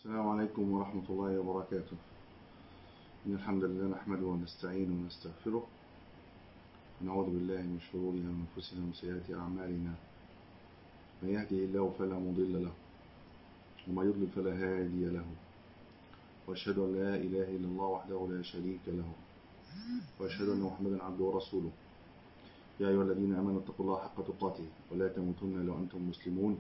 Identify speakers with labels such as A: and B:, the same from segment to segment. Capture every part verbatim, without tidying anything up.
A: السلام عليكم ورحمة الله وبركاته. إن الحمد لله نحمده ونستعينه ونستغفره ونعوذ بالله من شرور أنفسنا ومن سيئات أعمالنا. من يهده الله فلا مضل له وما يضلل فلا هادي له، وأشهد أن لا إله إلا الله وحده لا شريك له، وأشهد أن محمدا عبده ورسوله. يا أيها الذين آمنوا اتقوا الله حق تقاته ولا تموتن إلا وأنتم مسلمون.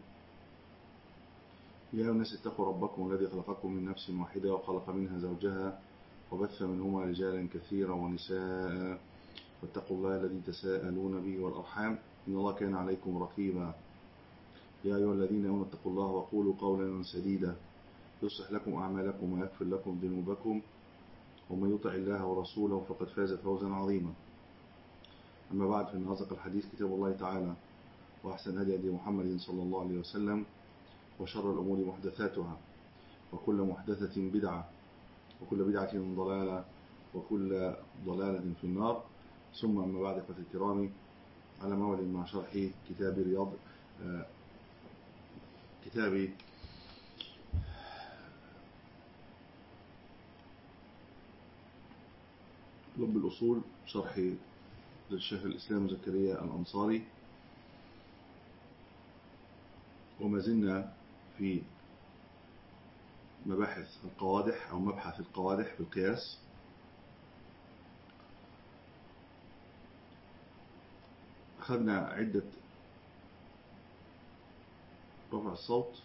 A: يا أيها الناس اتقوا ربكم الذي خلقكم من نفس واحدة وخلق منها زوجها وبث منهما رجالا كثيرا ونساء، واتقوا الله الذي تساءلون به والأرحام إن الله كان عليكم رقيبا. يا أيها الذين آمنوا اتقوا الله وقولوا قولا سديدا يصلح لكم أعمالكم ويغفر لكم ذنوبكم، ومن يطع الله ورسوله فقد فاز فوزا عظيما. أما بعد، فإن أصدق الحديث كتاب الله تعالى، وأحسن هدي هدي محمد صلى الله عليه وسلم، وشر الأمور محدثاتها، وكل محدثة بدعة، وكل بدعة ضلالة، وكل ضلالة في النار. ثم أما بعد، إخوتي الكرام، على موعد مع شرح كتاب رياض آه كتاب لب الأصول، شرح للشيخ الإسلام زكريا الأنصاري. وما زلنا في مباحث القوادح أو مبحث القوادح في القياس. أخذنا عدة رفع الصوت.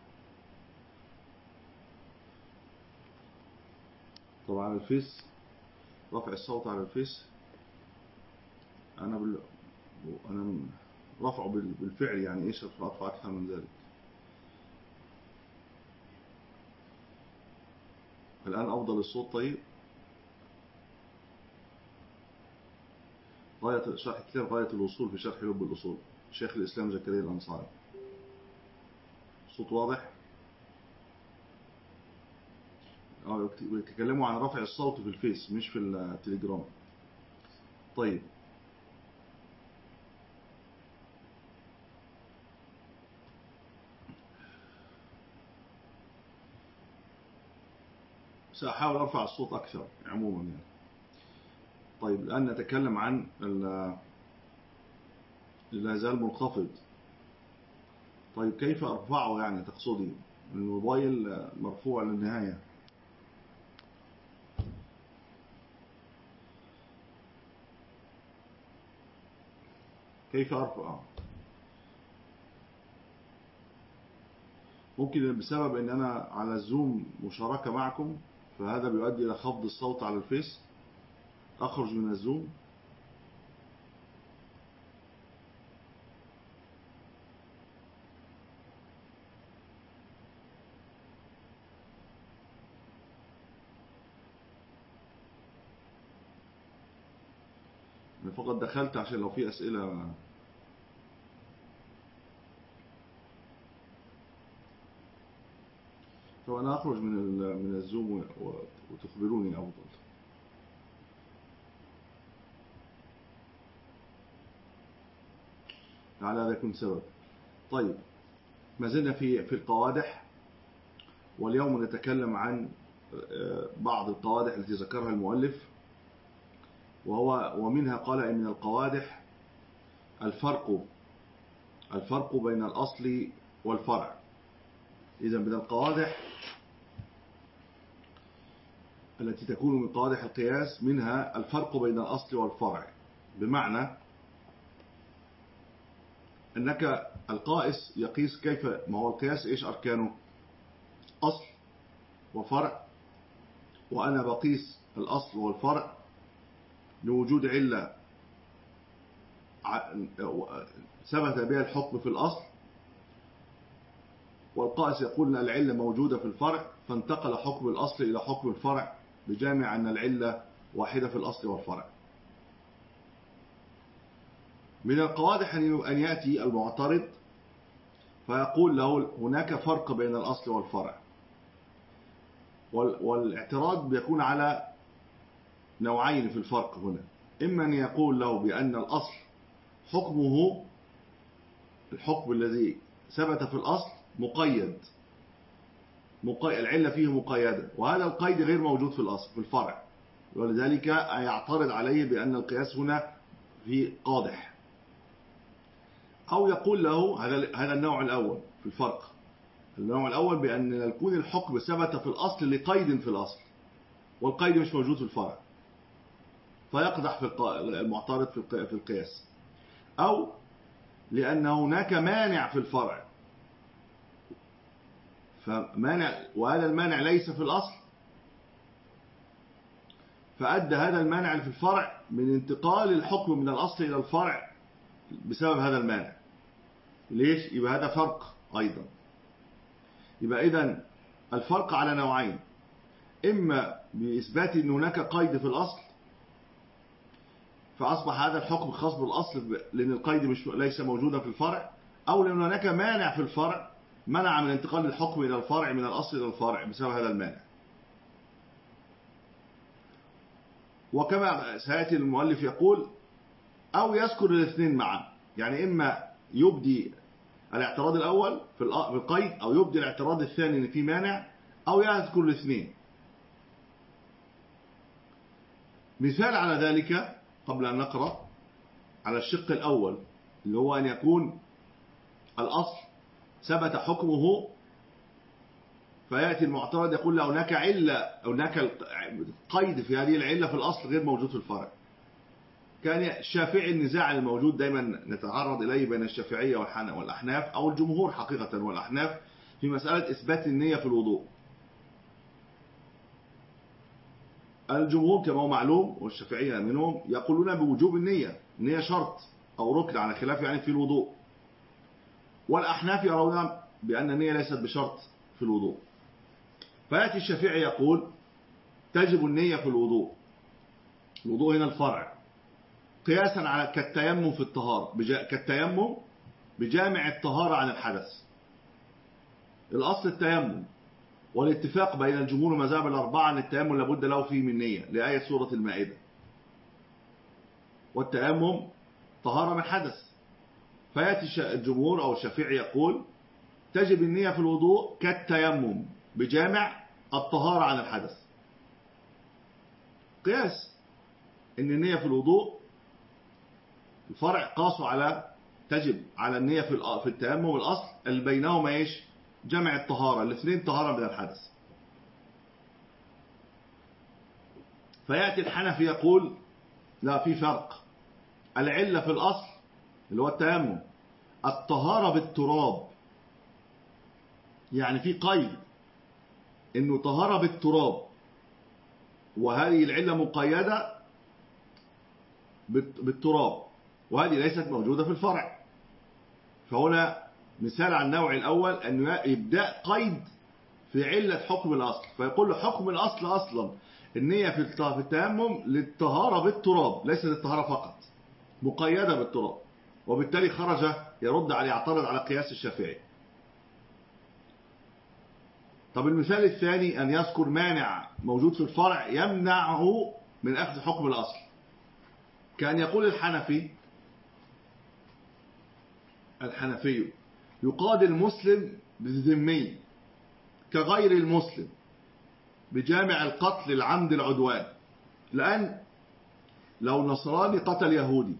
A: طبعا الفيس، رفع الصوت على الفيس أنا بال... أنا رفعه بالفعل، يعني إيش رفع أكثر من ذلك. الآن أفضل الصوت. طيب، غاية شرح كتاب غاية الوصول في شرح لب الأصول، شيخ الإسلام زكريا الأنصاري. صوت واضح؟ اه بيتكلموا عن رفع الصوت في الفيس مش في التليجرام. طيب، سأحاول أرفع الصوت أكثر عموما يعني. طيب، الآن نتكلم عن لا زال منخفض. طيب، كيف أرفعه يعني تقصدي؟ الموبايل مرفوع للنهاية. كيف أرفع؟ ممكن بسبب أن أنا على الزوم مشاركة معكم، فهذا بيؤدي إلى خفض الصوت على الفيس. أخرج من الزوم. أنا فقط دخلت عشان لو في أسئلة. طب أنا أخرج من من الزوم وتخبروني أفضل. على هذا يكون سبب. طيب، ما زلنا في في القوادح، واليوم نتكلم عن بعض القوادح التي ذكرها المؤلف، وهو ومنها قال إن من القوادح الفرق الفرق بين الأصل والفرع. إذا من القوادح التي تكون من قوادح القياس منها الفرق بين الأصل والفرع، بمعنى أنك القائس يقيس كيف. ما هو القياس إيش أركانه؟ أصل وفرع، وأنا بقيس الأصل والفرع لوجود علة ثبت بها الحكم في الأصل، والقائس يقول أن العلة موجودة في الفرع، فانتقل حكم الأصل إلى حكم الفرع بجامع أن العلة واحدة في الأصل والفرع. من القوادح أن يأتي المعترض فيقول له هناك فرق بين الأصل والفرع، والاعتراض بيكون على نوعين في الفرق هنا. إما أن يقول له بأن الأصل حكمه الحكم الذي ثبت في الأصل مقيد العلة فيه مقيدة، وهذا القيد غير موجود في الأصل في الفرع، ولذلك يعترض عليه بأن القياس هنا في قادح. أو يقول له هذا هذا النوع الأول في الفرق. النوع الأول بأن يكون الحكم ثبت في الأصل لقيد في الأصل، والقيد مش موجود في الفرع، فيقدح في المعترض في القياس. أو لأن هناك مانع في الفرع، فمانع وهذا المانع ليس في الأصل، فأدى هذا المانع في الفرع من انتقال الحكم من الأصل إلى الفرع بسبب هذا المانع. ليش؟ يبقى هذا فرق أيضا. يبقى إذن الفرق على نوعين: إما بإثبات أن هناك قيد في الأصل فأصبح هذا الحكم خاص بالأصل لأن القيد مش ليس موجودا في الفرع، أو لأن هناك مانع في الفرع منع من انتقال الحكم إلى الفرع من الأصل إلى الفرع بسبب هذا المانع. وكما سيأتي المؤلف يقول: أو يذكر الاثنين معا، يعني إما يبدي الاعتراض الأول في القيد، أو يبدي الاعتراض الثاني إن في مانع، أو يذكر الاثنين. مثال على ذلك قبل أن نقرأ على الشق الأول اللي هو أن يكون الأصل ثبت حكمه، فيأتي المعترض يقول: لا، هناك علة، هناك قيد في هذه العلة في الأصل غير موجود في الفرع. كان الشافعي النزاع الموجود دايما نتعرض إليه بين الشافعية والأحناف، أو الجمهور حقيقة والأحناف، في مسألة إثبات النية في الوضوء. الجمهور كما هو معلوم والشافعية منهم يقولون بوجوب النية، النية شرط أو ركن على خلاف يعني في الوضوء، والأحناف يرون بأن النية ليست بشرط في الوضوء. فيأتي الشافعي يقول: تجب النية في الوضوء. الوضوء هنا الفرع، قياسا على كالتيمم في الطهارة، كالتيمم بجامع الطهارة عن الحدث. الأصل التيمم، والاتفاق بين الجمهور ومذاهب الأربعة أن التيمم لابد له فيه من نية لآية سورة المائدة، والتيمم طهارة من حدث. فيأتي الجمهور أو الشافعي يقول: تجب النية في الوضوء كالتيمم بجامع الطهارة عن الحدث. قياس ان النية في الوضوء الفرع قاسوا على تجب على النية في في التيمم الأصل اللي بينهما ايش؟ جمع الطهارة، الاثنين طهارة من الحدث. فيأتي الحنفي يقول: لا، في فرق. العلة في الأصل اللي هو التيمم الطهارة بالتراب، يعني في قيد انه طهارة بالتراب، وهذه العلة مقيدة بالتراب، وهذه ليست موجودة في الفرع. فهنا مثال على النوع الأول أن يبدأ قيد في علة حكم الأصل، فيقول له حكم الأصل أصلا النية في التيمم للطهارة بالتراب، ليس للطهارة فقط، مقيدة بالتراب، وبالتالي خرج يرد على يعترض على قياس الشافعي. طب المثال الثاني أن يذكر مانع موجود في الفرع يمنعه من أخذ حكم الأصل، كان يقول الحنفي الحنفي يقاد المسلم بالذمي كغير المسلم بجامع القتل العمد العدوان، لأن لو نصراني قتل يهودي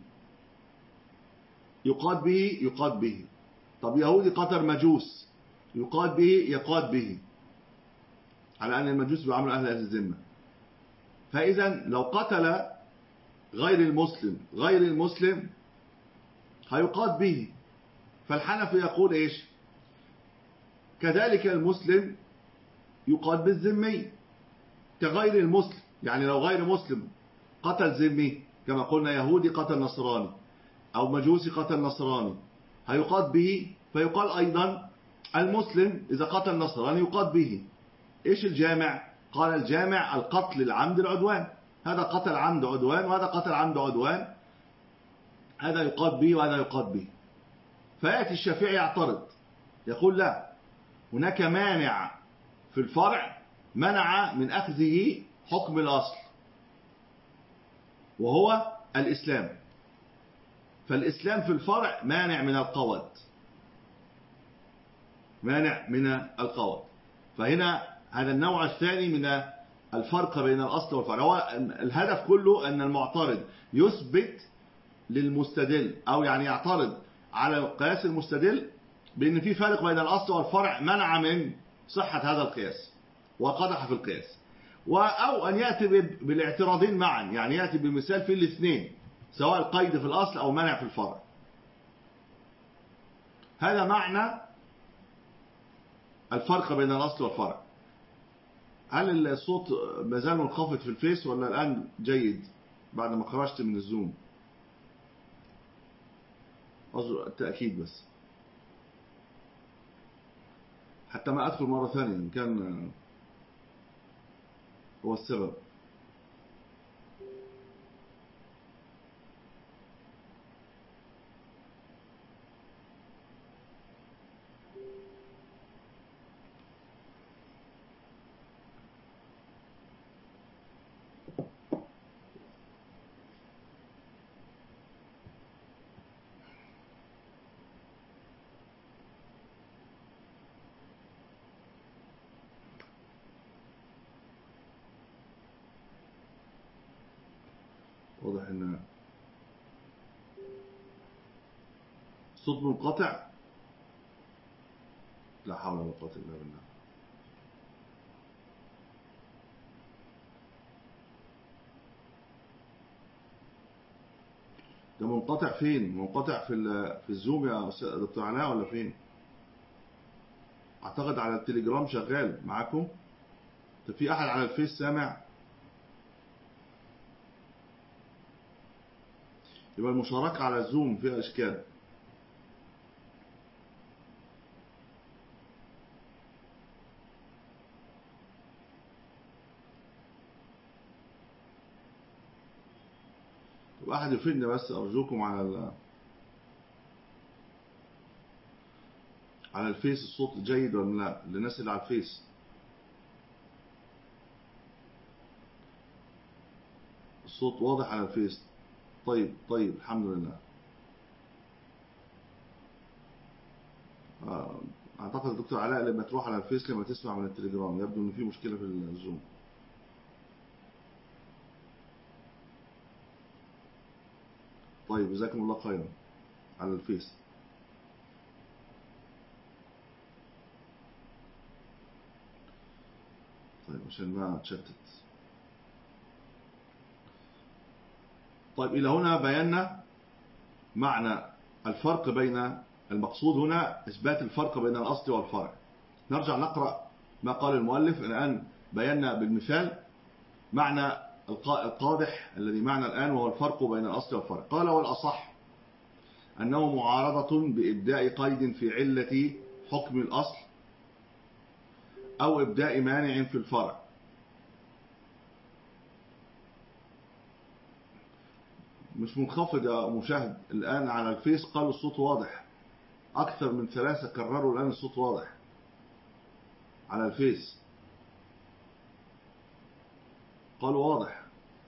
A: يقاد به يقاد به، طب يهودي قتل مجوس يقاد به يقاد به، على أن المجوس بيعاملوا أهل الذمة. فإذا لو قتل غير المسلم غير المسلم هيقاد به. فالحنفي يقول إيش؟ كذلك المسلم يقاد بالذمي كغير المسلم، يعني لو غير مسلم قتل ذمي كما قلنا يهودي قتل نصراني أو مجوسي قتل نصراني هيقاد به، فيقال أيضا المسلم إذا قتل نصراني يقاد به. إيش الجامع؟ قال الجامع القتل العمد العدوان، هذا قتل عمد عدوان وهذا قتل عمد عدوان، هذا يقاد به وهذا يقاد به. فيأتي الشافعي يعترض يقول: لا، هناك مانع في الفرع منع من أخذه حكم الأصل وهو الإسلام، فالإسلام في الفرع مانع من القود، مانع من القود. فهنا هذا النوع الثاني من الفرق بين الأصل والفرع. هو الهدف كله أن المعترض يثبت للمستدل، أو يعني يعترض على قياس المستدل بأن في فرق بين الأصل والفرع منع من صحة هذا القياس وقدح في القياس، أو أن يأتي بالاعتراضين معا، يعني يأتي بمثال في الاثنين، سواء القيد في الأصل أو منع في الفرع. هذا معنى الفرق بين الأصل والفرع. هل الصوت ما زال منخفض في الفيس ولا الآن جيد بعد ما خرجت من الزوم؟ أظهر التأكيد بس حتى ما أدخل مرة ثانية إن كان هو السبب. واضح ان صوت منقطع. لا حول ولا قوة الا بالله. ده منقطع فين؟ منقطع في في الزوم يا دكتور علاء ولا فين؟ اعتقد على التليجرام شغال معاكم. طب في احد على الفيس سامع؟ يبقى المشاركة على الزوم فيها اشكال. طب احد يفيدنا بس ارجوكم على ال... على الفيس الصوت جيد ولا لا؟ للناس اللي على الفيس. الصوت واضح على الفيس. طيب طيب الحمد لله. اعتقد الدكتور علاء لما تروح على الفيس لما تسمع من التليجرام يبدو ان في مشكلة في الزوم. طيب جزاكم الله خيرا على الفيس. طيب عشان ما اتشتت. طيب إلى هنا بينا معنى الفرق بين المقصود هنا إثبات الفرق بين الأصل والفرع. نرجع نقرأ ما قال المؤلف. الآن بينا بالمثال معنى القادح الذي معنى الآن وهو الفرق بين الأصل والفرع. قال والأصح أنه معارضة بإبداء قيد في علة حكم الأصل أو إبداء مانع في الفرع. مش منخفض يا مشاهد الآن على الفيس؟ قالوا الصوت واضح. أكثر من ثلاثة كرروا الآن الصوت واضح على الفيس. قالوا واضح.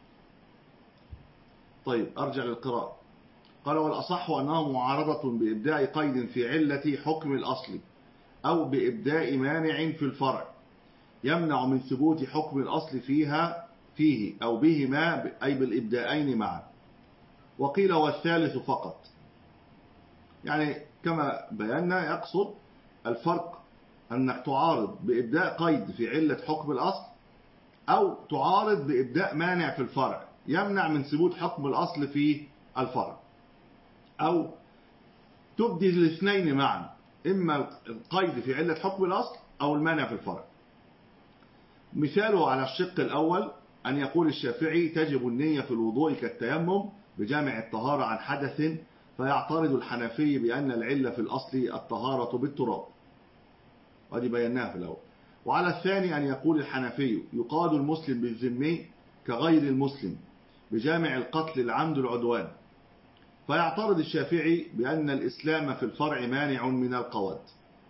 A: طيب أرجع للقراءة. قال والأصح أنه معارضة بإبداء قيد في علة حكم الأصل أو بإبداء مانع في الفرع يمنع من ثبوت حكم الأصل فيها فيه أو بهما أي بالإبداءين معا. وقيل والثالث فقط. يعني كما بينا يقصد الفرق أنك تعارض بإبداء قيد في علة حكم الأصل أو تعارض بإبداء مانع في الفرع يمنع من ثبوت حكم الأصل في الفرع، أو تبدي الاثنين معا، إما القيد في علة حكم الأصل أو المانع في الفرع. مثاله على الشق الأول أن يقول الشافعي تجب النية في الوضوء كالتيمم بجامع الطهارة عن حدث، فيعترض الحنفي بأن العلة في الأصل الطهارة بالتراب، وهذه بيناها في الأول. وعلى الثاني أن يقول الحنفي يقاد المسلم بالذمي كغير المسلم بجامع القتل العمد العدوان، فيعترض الشافعي بأن الإسلام في الفرع مانع من القواد،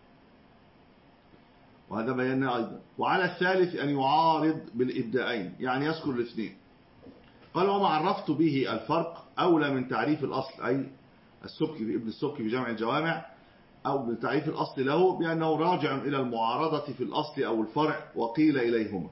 A: وهذا بينا أيضا. وعلى الثالث أن يعارض بالإبداءين، يعني يذكر الاثنين. قال وما عرفت به الفرق أولى من تعريف الأصل، أي السبكي ابن السبكي في جامع الجوامع أو بتعريف الأصل له بأنه راجع إلى المعارضة في الأصل أو الفرع وقيل إليهما،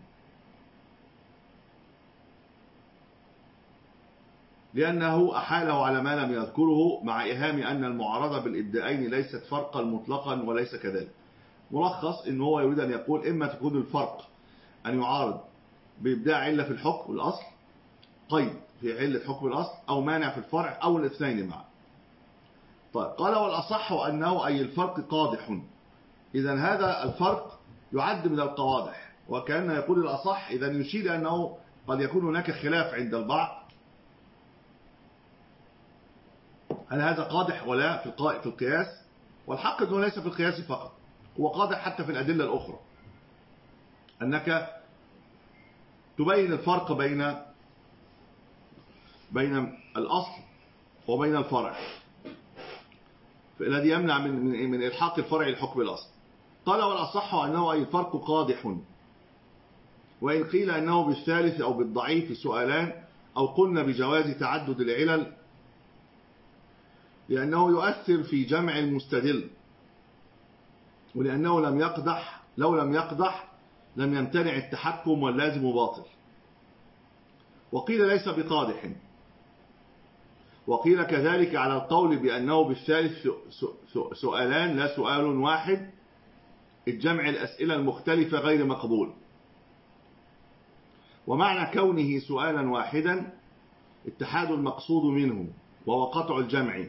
A: لأنه أحاله على ما لم يذكره مع إيهام أن المعارضة بالإبداءين ليست فرقا مطلقا وليس كذلك. ملخص إن هو يريد أن يقول إما تكون الفرق أن يعارض بإبداع علة في الحكم الأصل، قيد في علة حكم الأصل، أو مانع في الفرع، أو الاثنين معا. طيب قال والأصح أنه أي الفرق قادح، إذا هذا الفرق يعد من القوادح، وكأن يقول الأصح إذا يشير أنه قد يكون هناك خلاف عند البعض هل هذا قادح ولا في القياس، والحق أنه ليس في القياس فقط، هو قادح حتى في الأدلة الأخرى، أنك تبين الفرق بين بين الأصل وبين الفرع الذي يمنع من من إلحاق الفرع الحكم الأصل. قال والأصح أنه أي الفرق قادح، وإن قيل أنه بالثالث أو بالضعيف سؤالان، أو قلنا بجواز تعدد العلل لأنه يؤثر في جمع المستدل، ولأنه لم يقدح لو لم يقدح لم يمتنع التحكم واللازم باطل. وقيل ليس بقادح، وقيل كذلك على القول بأنه بالثالث سؤالان لا سؤال واحد، الجمع الأسئلة المختلفة غير مقبول. ومعنى كونه سؤالا واحدا اتحاد المقصود منه وهو قطع الجمع،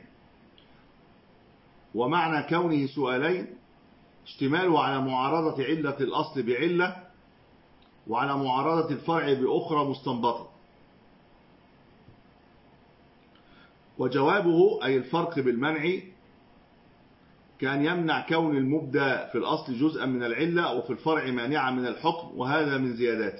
A: ومعنى كونه سؤالين اشتماله على معارضة علة الأصل بعلة وعلى معارضة الفرع بأخرى مستنبطة. وجوابه أي الفرق بالمنع كان يمنع كون المبدأ في الأصل جزءا من العلة وفي الفرع مانعا من الحكم، وهذا من زياداته.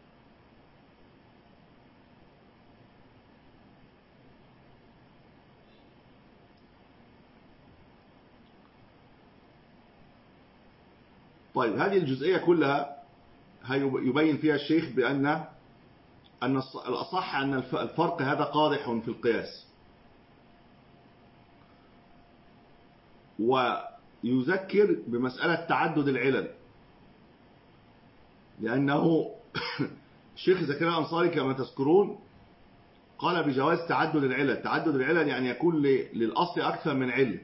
A: طيب هذه الجزئية كلها يبين فيها الشيخ بأن أن الأصح أن الفرق هذا قادح في القياس، ويذكر بمسألة تعدد العلل، لأنه الشيخ زكريا الأنصاري كما تذكرون قال بجواز تعدد العلل. تعدد العلل يعني يكون للأصل أكثر من علة،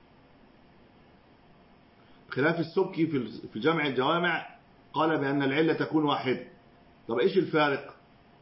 A: خلاف السبكي في جمع الجوامع قال بأن العلة تكون واحدة. طب إيش الفارق؟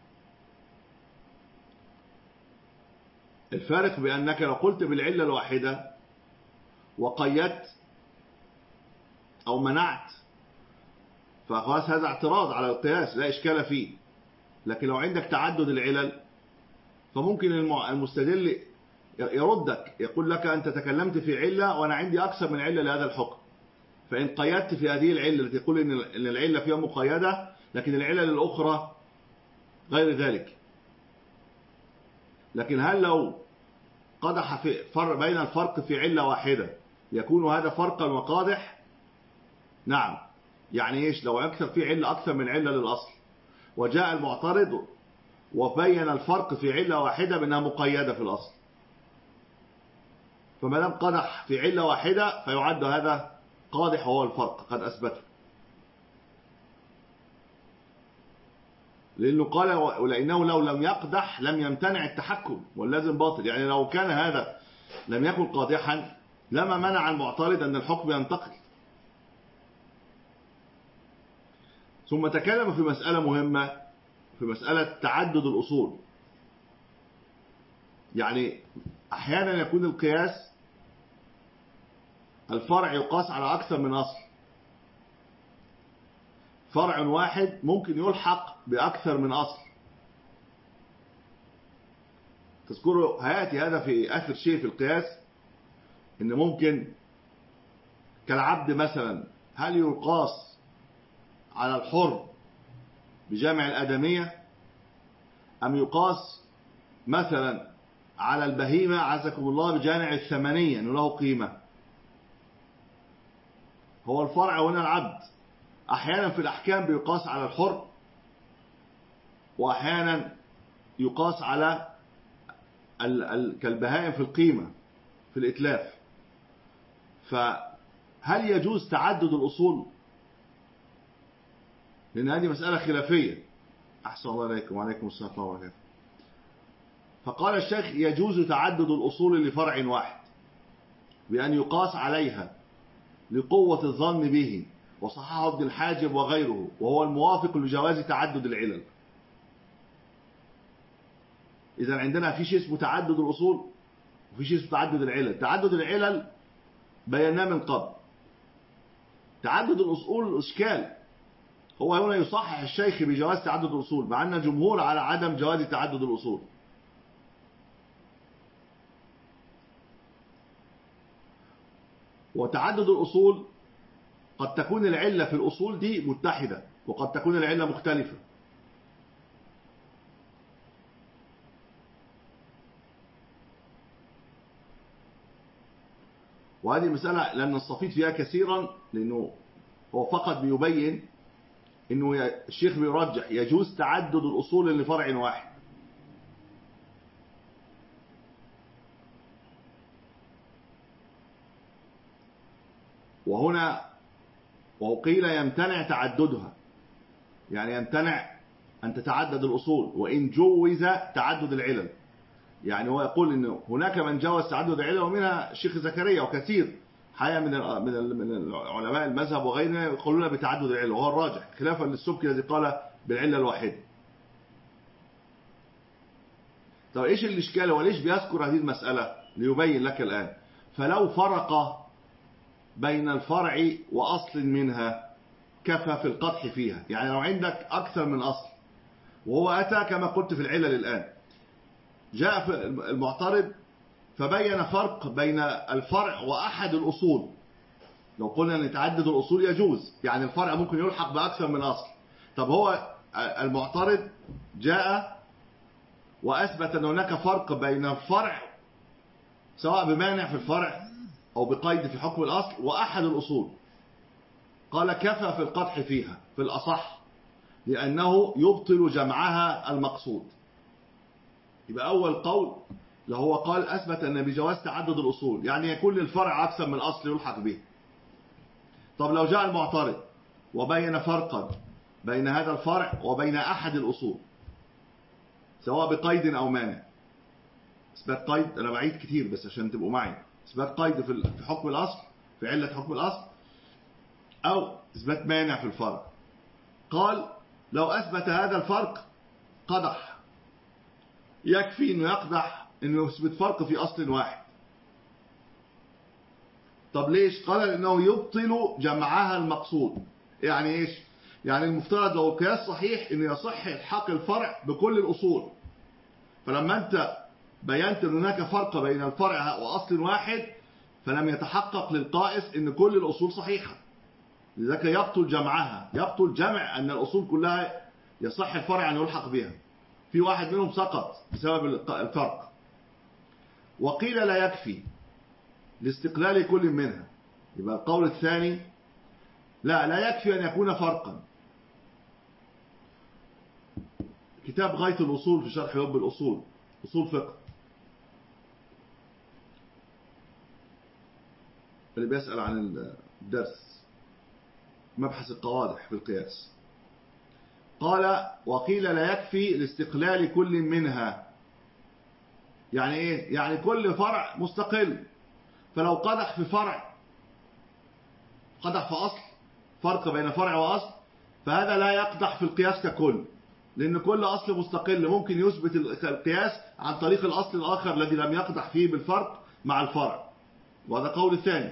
A: الفارق بأنك لو قلت بالعلة الواحدة وقيدت أو منعت فخلاص هذا اعتراض على القياس لا إشكال فيه. لكن لو عندك تعدد العلل فممكن المستدل يردك، يقول لك أنت تكلمت في علة وأنا عندي أكثر من علة لهذا الحكم، فإن قيدت في هذه العلة التي تقول إن العلة فيها مقيدة لكن العلل الأخرى غير ذلك. لكن هل لو قدح في فرق بين الفرق في علة واحدة يكون هذا فرقا وقادح؟ نعم. يعني إيش؟ لو أكثر في علة أكثر من علة للأصل وجاء المعترض وبين الفرق في علة واحدة بأنها مقيدة في الأصل، فما دام قدح في علة واحدة فيعد هذا قادح وهو الفرق قد أثبته، لأنه قال ولأنه لو لم يقدح لم يمتنع التحكم واللازم باطل. يعني لو كان هذا لم يكن قادحا لما منع المعترض أن الحكم ينتقل. ثم تكلم في مسألة مهمة، في مسألة تعدد الأصول. يعني أحيانا يكون القياس الفرع يقاس على أكثر من أصل، فرع واحد ممكن يلحق بأكثر من أصل. تذكروا هيأتي هذا في آخر شيء في القياس، إن ممكن كالعبد مثلا هل يقاس على الحر بجامع الآدمية أم يقاس مثلا على البهيمة عزكم الله بجامع الثمنية أنه له قيمة؟ هو الفرع هنا العبد. أحيانا في الأحكام بيقاس على الحر، وأحيانا يقاس على ال ال كالبهائم في القيمة في الإتلاف. فهل يجوز تعدد الأصول؟ لأن هذه مسألة خلافية. أحسن الله إليكم وعليكم السلام ورحمة الله وبركاته. فقال الشيخ يجوز تعدد الأصول لفرع واحد بأن يقاس عليها لقوة الظن به، وصححه ابن الحاجب وغيره، وهو الموافق لجواز تعدد العلل. إذا عندنا في شيء اسمه تعدد الأصول وفي شيء اسمه تعدد العلل. تعدد العلل بيناه من قبل. تعدد الأصول إشكال. هو هنا يصحح الشيخ بجواز تعدد الأصول، مع أن الجمهور على عدم جواز تعدد الأصول. وتعدد الأصول قد تكون العلة في الأصول دي متحدة، وقد تكون العلة مختلفة. وهذه مسألة لن نستفيد فيها كثيرا، لأنه هو فقط بيبين أنه الشيخ بيرجح يجوز تعدد الأصول لفرع واحد. وهنا وقيل يمتنع تعددها، يعني يمتنع أن تتعدد الأصول وإن جوز تعدد العلل. يعني هو يقول إن هناك من جوز تعدد العلل، ومنها الشيخ زكريا وكثير حقيقة من من علماء المذهب وغيرهم يقولون بتعدد العلل، وهو الراجح خلافا للسبكي الذي قال بالعلة الواحدة. طب إيش الإشكال وليش بيذكر هذه المسألة؟ ليبين لك الآن. فلو فرق بين الفرع وأصل منها كفى في القدح فيها. يعني لو عندك أكثر من أصل، وهو أتى كما قلت في العلل الآن، جاء في المعترض فبين فرق بين الفرع وأحد الأصول. لو قلنا أن تعدد الأصول يجوز، يعني الفرع ممكن يلحق بأكثر من أصل. طب هو المعترض جاء وأثبت أن هناك فرق بين الفرع سواء بمانع في الفرع أو بقيد في حكم الأصل وأحد الأصول. قال كفى في القدح فيها في الأصح، لأنه يبطل جمعها المقصود. يبقى أول قول اللي هو قال أثبت أن بجواز تعدد الأصول، يعني يكون للفرع أكثر من أصل يلحق به. طب لو جاء المعترض وبين فرقا بين هذا الفرع وبين أحد الأصول سواء بقيد أو مانع. إثبات قيد أنا بعيد كتير بس عشان تبقوا معي. إثبات قيد في حكم الأصل، في علة حكم الأصل، أو إثبات مانع في الفرع. قال لو أثبت هذا الفرق قدح، يكفي أنه يقدح أنه يثبت فرق في أصل واحد. طب ليش؟ قال لأنه يبطل جمعها المقصود. يعني إيش؟ يعني المفترض لو القياس صحيح أنه يصح الحاق الفرع بكل الأصول. فلما أنت بينت أن هناك فرق بين الفرع وأصل واحد، فلم يتحقق للقائس أن كل الأصول صحيحة، لذلك يبطل جمعها. يبطل جمع أن الأصول كلها يصح الفرع أن يلحق بها، في واحد منهم سقط بسبب الفرق. وقيل لا يكفي لاستقلال كل منها. يبقى القول الثاني لا لا يكفي أن يكون فرقا. كتاب غاية الأصول في شرح لب الأصول، أصول فقه، اللي بيسأل عن الدرس، مبحث القوادح في القياس. قال وقيل لا يكفي لاستقلال كل منها. يعني ايه؟ يعني كل فرع مستقل. فلو قدح في فرع، قدح في أصل، فرق بين فرع وأصل، فهذا لا يقدح في القياس ككل، لأن كل أصل مستقل ممكن يثبت القياس عن طريق الأصل الآخر الذي لم يقدح فيه بالفرق مع الفرع. وهذا قول الثاني.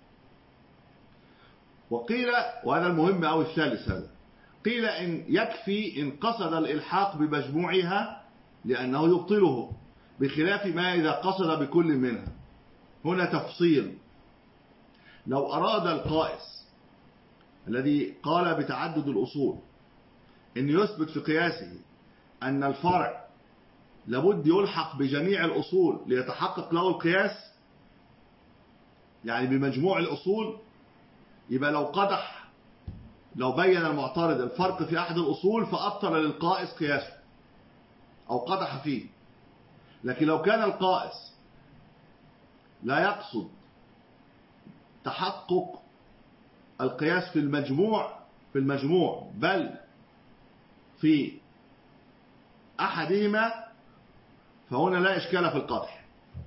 A: وقيل، وهذا المهم أو الثالث هذا، قيل إن يكفي إن قصد الإلحاق بمجموعها لأنه يبطله، بخلاف ما إذا قصد بكل منها. هنا تفصيل. لو أراد القائس الذي قال بتعدد الأصول أن يثبت في قياسه أن الفرع لابد يلحق بجميع الأصول ليتحقق له القياس، يعني بمجموع الأصول، يبقى لو قدح، لو بين المعترض الفرق في أحد الأصول فأبطل للقائس قياسه أو قدح فيه. لكن لو كان القائس لا يقصد تحقق القياس في المجموع في المجموع بل في أحدهما فهنا لا إشكال في القدح.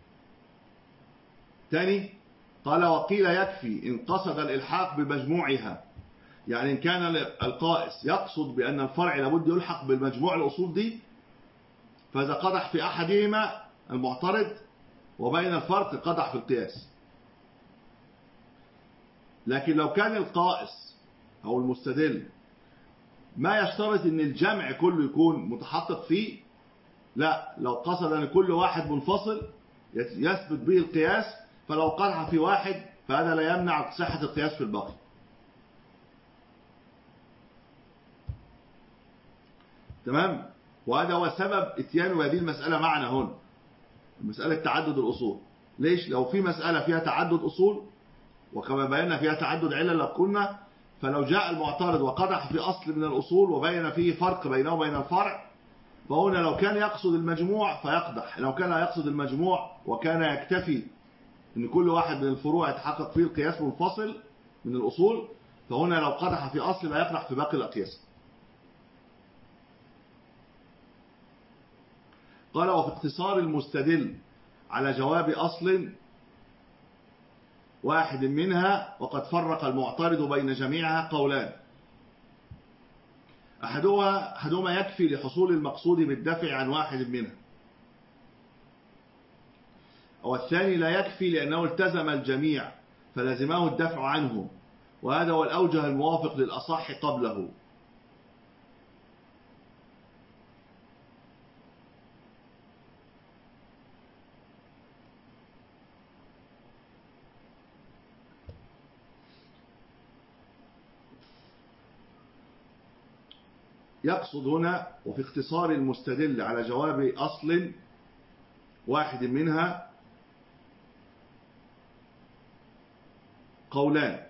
A: ثاني قال وقيل يكفي إن قصد الإلحاق بمجموعها، يعني إن كان القائس يقصد بأن الفرع لابد يلحق بالمجموع الأصول دي، فإذا قدح في أحدهما المعترض وبين الفرق قدح في القياس. لكن لو كان القائس أو المستدل ما يشترط أن الجمع كله يكون متحقق فيه، لا، لو قصد أن كل واحد منفصل يثبت به القياس، فلو قدح في واحد فهذا لا يمنع صحة القياس في الباقي. تمام؟ وهذا هو سبب اتيان هذه المسألة معنا هنا، مسألة تعدد الأصول. ليش؟ لو في مسألة فيها تعدد أصول وكما بينا فيها تعدد علل لو قلنا، فلو جاء المعترض وقدح في أصل من الأصول وبين فيه فرق بينه وبين الفرع، فهنا لو كان يقصد المجموع فيقدح، لو كان لا يقصد المجموع وكان يكتفي أن كل واحد من الفروع يتحقق فيه القياس منفصل من الأصول، فهنا لو قدح في أصل لا يقدح في باقي الأقياس. قال وفي اقتصار المستدل على جواب أصل واحد منها وقد فرق المعترض بين جميعها قولان، أحدها أحدهما يكفي لحصول المقصود بالدفع عن واحد منها، أو الثاني لا يكفي لأنه التزم الجميع فلزمه الدفع عنه، وهذا هو الأوجه الموافق للأصح قبله. يقصد هنا وفي اختصار المستدل على جواب أصل واحد منها قولان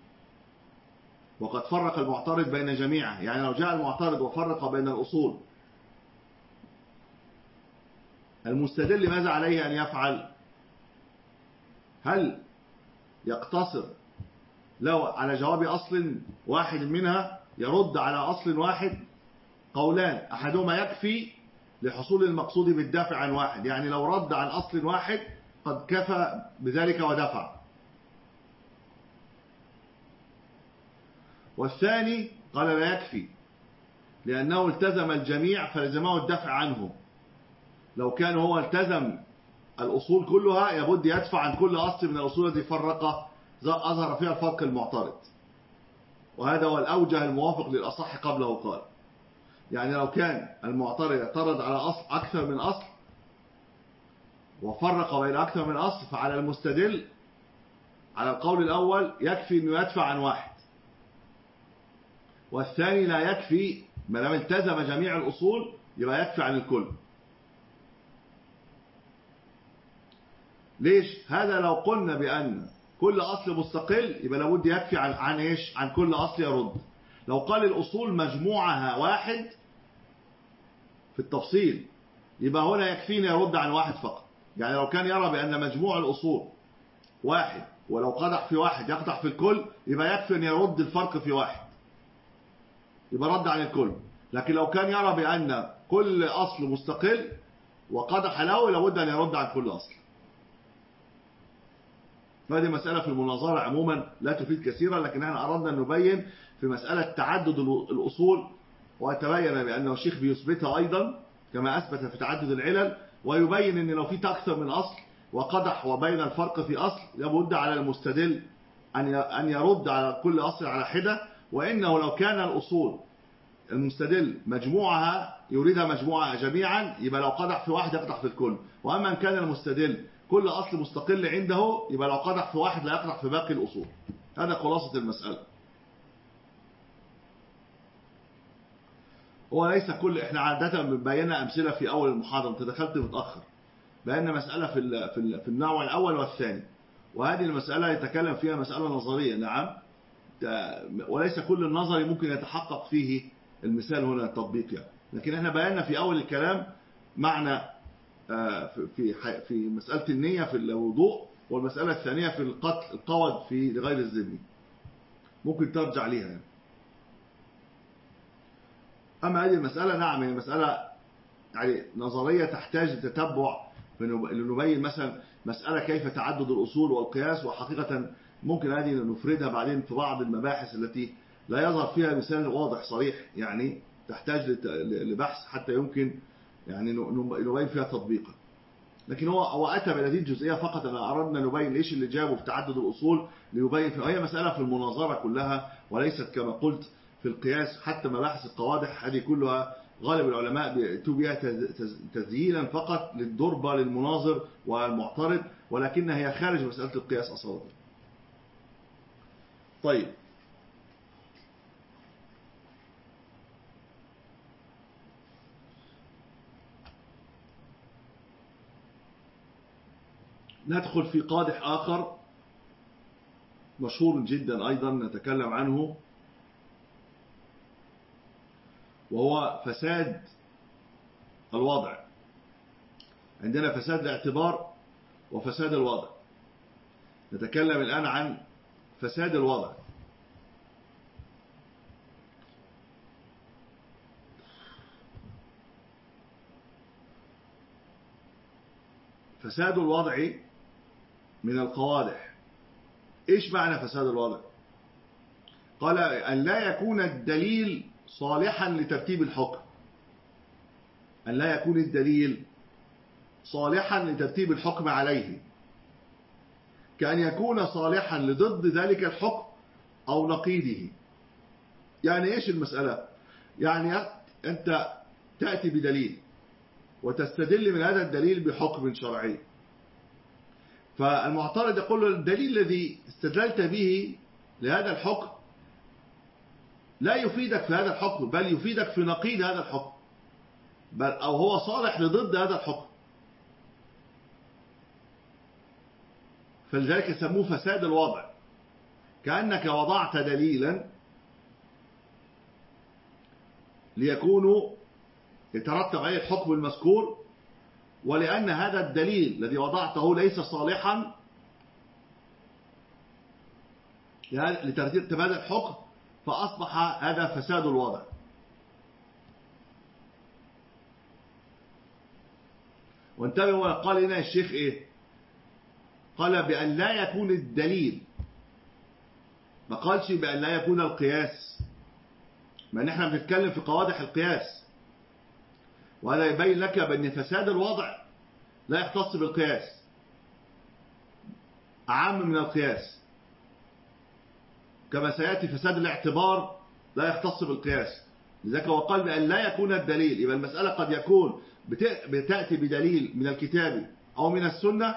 A: وقد فرق المعترض بين جميعها، يعني لو جاء المعترض وفرق بين الأصول، المستدل ماذا عليه أن يفعل؟ هل يقتصر لو على جواب أصل واحد منها يرد على أصل واحد؟ قولان، أحدهما يكفي لحصول المقصود بالدافع عن واحد، يعني لو رد عن أصل واحد قد كفى بذلك ودفع. والثاني قال لا يكفي لأنه التزم الجميع فلزمه الدفع عنه، لو كان هو التزم الأصول كلها يبد يدفع عن كل أصل من الأصول التي فرق أظهر فيها الفرق المعترض، وهذا هو الأوجه الموافق للأصح قبله. قال يعني لو كان المعترض اعترض على أصل أكثر من أصل وفرق بين أكثر من أصل، فعلى المستدل على القول الأول يكفي أنه يدفع عن واحد، والثاني لا يكفي، ما دام التزم جميع الأصول يبقى يكفي عن الكل. ليش؟ هذا لو قلنا بأن كل أصل مستقل يبقى لابد يكفي عن عن إيش؟ عن كل أصل يرد. لو قال الأصول مجموعها واحد في التفصيل يبقى هنا يكفينا يرد عن واحد فقط. يعني لو كان يرى بأن مجموع الأصول واحد ولو قدح في واحد يقدح في الكل يبقى يكفي أن يرد الفرق في واحد، يبقى رد عن الكل. لكن لو كان يرى بأن كل أصل مستقل وقدح له لابد أن يرد عن كل أصل. هذه مسألة في المناظرة عموما لا تفيد كثيرا، لكن احنا أردنا أن نبين في مسألة تعدد الأصول، وتبين بأنه الشيخ بيثبتها أيضا كما أثبت في تعدد العلل، ويبين أن لو في أكثر من أصل وقدح وبين الفرق في أصل لابد على المستدل أن يرد على كل أصل على حدة، وإنه لو كان الأصول المستدل مجموعها يريدها مجموعها جميعا يبقى لو قدح في واحد يقدح في الكل، وأما إن كان المستدل كل أصل مستقل عنده يبقى لو قدح في واحد لا يقدح في باقي الأصول. هذا خلاصة المسألة. هو ليس كل، احنا عادة بينا أمثلة في أول المحاضرة، انت دخلت متأخر، بينا مسألة في في النوع الأول والثاني، وهذه المسألة يتكلم فيها مسألة نظرية نعم، وليس كل النظري ممكن يتحقق فيه المثال هنا التطبيق يعني. لكن احنا بينا في أول الكلام معنى في في مسألة النية في الوضوء والمسألة الثانية في القتل القود في غير الذمي ممكن ترجع ليها يعني. أما هذه المسألة نعم هي مسألة يعني نظرية تحتاج لتتبع لنبين مثلا مسألة كيف تعدد الأصول والقياس، وحقيقة ممكن هذه نفردها بعدين في بعض المباحث التي لا يظهر فيها مثال واضح صريح يعني تحتاج لبحث حتى يمكن يعني نبين فيها تطبيقا. لكن هو هو أتى بهذه الجزئية فقط أن أردنا نبين إيش اللي جابه في تعدد الأصول ليبين في هي مسألة في المناظرة كلها وليست كما قلت في القياس. حتى مباحث القوادح هذه كلها غالب العلماء بيأتوا بها تزيينا فقط للضربة للمناظر والمعترض، ولكنها هي خارج مسألة القياس أصلا. طيب ندخل في قادح آخر مشهور جدا أيضا نتكلم عنه، وهو فساد الوضع. عندنا فساد الاعتبار وفساد الوضع. نتكلم الآن عن فساد الوضع. فساد الوضع من القوادح. إيش معنى فساد الوضع؟ قال أن لا يكون الدليل صالحا لترتيب الحكم. أن لا يكون الدليل صالحا لترتيب الحكم عليه، كأن يكون صالحا لضد ذلك الحكم أو نقيضه. يعني إيش المسألة؟ يعني أنت تأتي بدليل وتستدل من هذا الدليل بحكم شرعي، فالمعترض يقول له الدليل الذي استدللت به لهذا الحكم لا يفيدك في هذا الحكم، بل يفيدك في نقيض هذا الحكم، بل أو هو صالح لضد هذا الحكم. فلذلك يسموه فساد الوضع. كأنك وضعت دليلا ليكون يترتب عليه الحكم المذكور، ولأن هذا الدليل الذي وضعته ليس صالحا لترتيب هذا الحكم، فأصبح هذا فساد الوضع. وانتبهوا قال لنا الشيخ إيه؟ قال بأن لا يكون الدليل، ما قالش بأن لا يكون القياس، ما نحن بنتكلم في قوادح القياس، وهذا يبين لك بأن فساد الوضع لا يختص بالقياس، أعم من القياس، كما سيأتي فساد الاعتبار لا يختص بالقياس. لذلك هو قال بأن لا يكون الدليل، يبقى المسألة قد يكون بتأتي بدليل من الكتاب أو من السنة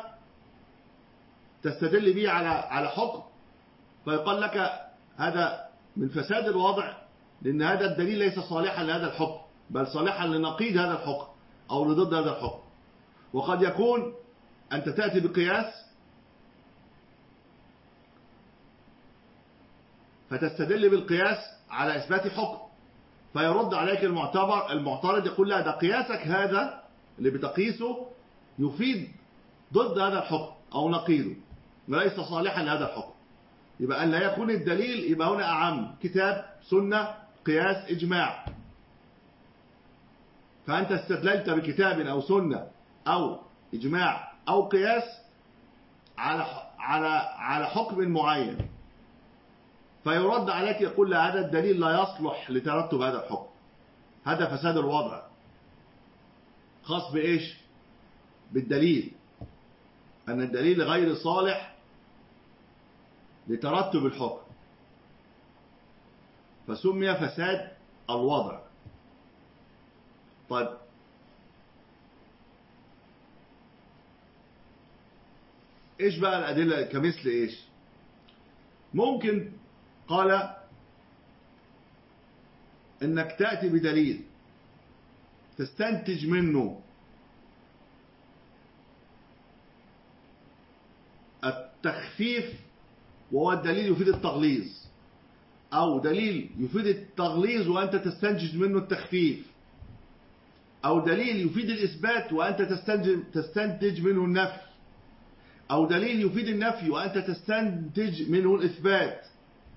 A: تستدل به على على حكم، فيقال لك هذا من فساد الوضع، لأن هذا الدليل ليس صالحا لهذا الحكم، بل صالحا لنقيض هذا الحكم أو لضد هذا الحكم. وقد يكون أنت تأتي بقياس فتستدل بالقياس على إثبات حكم، فيرد عليك المعتبر المعترض يقول لا، ده قياسك هذا اللي بتقيسه يفيد ضد هذا الحكم أو نقيضه وليس صالحا لهذا الحكم. يبقى أن لا يكون الدليل يبقى هنا أعم، كتاب سنة قياس إجماع. فأنت استدللت بكتاب أو سنة أو إجماع أو قياس على على على حكم معين، فيرد عليك يقول لا، هذا الدليل لا يصلح لترتب هذا الحكم. هذا فساد الوضع خاص بإيش؟ بالدليل، أن الدليل غير صالح لترتب الحكم، فسمي فساد الوضع. طيب إيش بقى الأدلة كمثل إيش؟ ممكن قال إنك تأتي بدليل تستنتج منه التخفيف، وهو الدليل يفيد التغليظ، أو دليل يفيد التغليظ وأنت تستنتج منه التخفيف، أو دليل يفيد الإثبات وأنت تستنتج منه النفي، أو دليل يفيد النفي وأنت تستنتج منه الإثبات.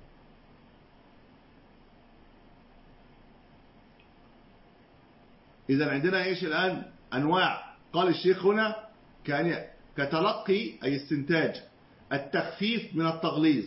A: إذا عندنا إيش الآن؟ أنواع. قال الشيخ هنا كان كتلقي أي استنتاج، التخفيف من التغليظ،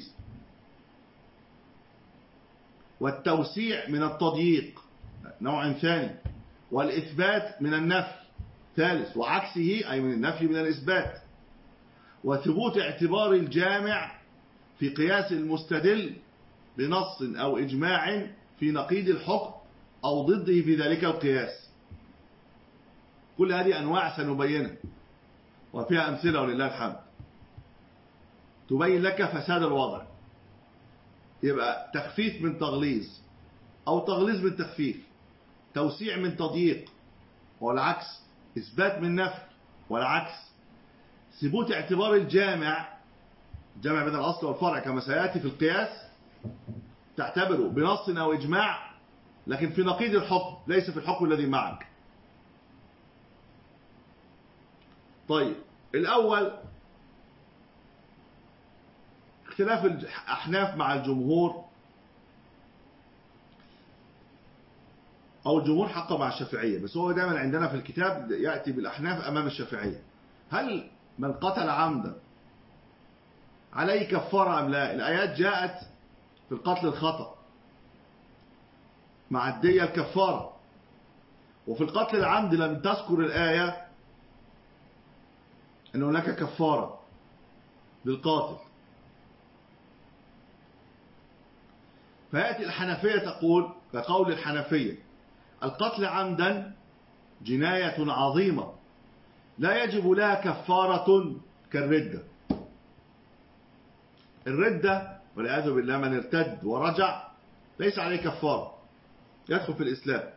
A: والتوسيع من التضييق نوع ثاني، والإثبات من النفي ثالث، وعكسه أي من النفي من الإثبات، وثبوت اعتبار الجامع في قياس المستدل بنص أو إجماع في نقيض الحكم أو ضده في ذلك القياس. كل هذه أنواع سنبينها وفيها أمثلة ولله الحمد تبين لك فساد الوضع. يبقى تخفيف من تغليظ أو تغليظ من تخفيف، توسيع من تضييق والعكس، إثبات من نفي والعكس، ثبوت اعتبار الجامع، جمع بين الأصل والفرع كما سيأتي في القياس، تعتبره بنص أو إجماع لكن في نقيض الحكم ليس في الحكم الذي معك. طيب الأول اختلاف الأحناف مع الجمهور، أو الجمهور حقا مع الشافعية، بس هو دائما عندنا في الكتاب يأتي بالأحناف أمام الشافعية. هل من قتل عمدا عليه كفارة أم لا؟ الآيات جاءت في القتل الخطأ مع الدية الكفارة، وفي القتل العمد لم تذكر الآية أن هناك كفارة للقاتل. فيأتي الحنفية تقول كقول الحنفية: القتل عمدا جناية عظيمة لا يجب لها كفارة كالردة. الردة والعياذ بالله من ارتد ورجع ليس عليه كفارة، يدخل في الإسلام.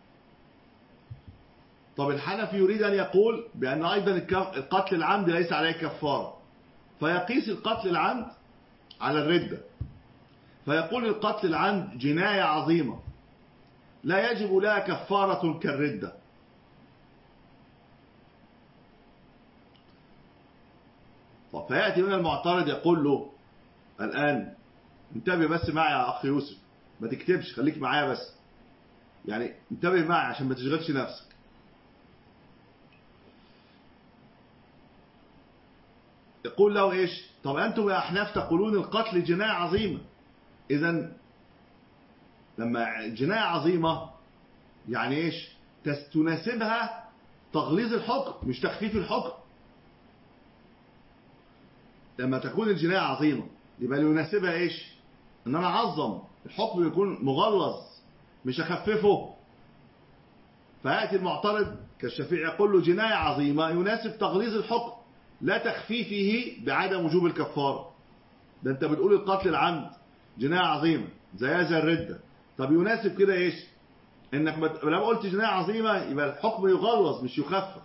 A: طب الحنفي يريد أن يقول بأن أيضا القتل العمد ليس عليه كفارة، فيقيس القتل العمد على الردة، فيقول القتل العمد جناية عظيمة لا يجب لها كفارة كالردة. طب فيأتي من المعترض يقول له الآن انتبه بس معي يا أخي يوسف، ما تكتبش، خليك معايا بس، يعني انتبه معي عشان ما تشغلش نفسك. يقول له إيش؟ طب أنتم يا أحناف تقولون القتل جناية عظيمة، إذن لما جناية عظيمة يعني إيش؟ تناسبها تغليظ الحكم مش تخفيف الحكم. لما تكون الجناية عظيمة يبقى يناسبها إيش؟ إن أنا أعظم الحكم، يكون مغلظ مش أخففه. فيأتي المعترض كالشافعي يقول له جناية عظيمة يناسب تغليظ الحكم لا تخفيفه بعدم وجوب الكفارة. ده أنت بتقول القتل العمد جناية عظيمة زي زي الردة، طب يناسب كده إيش؟ إنك لما قلت جناية عظيمة يبقى الحكم يغلظ مش يخفف.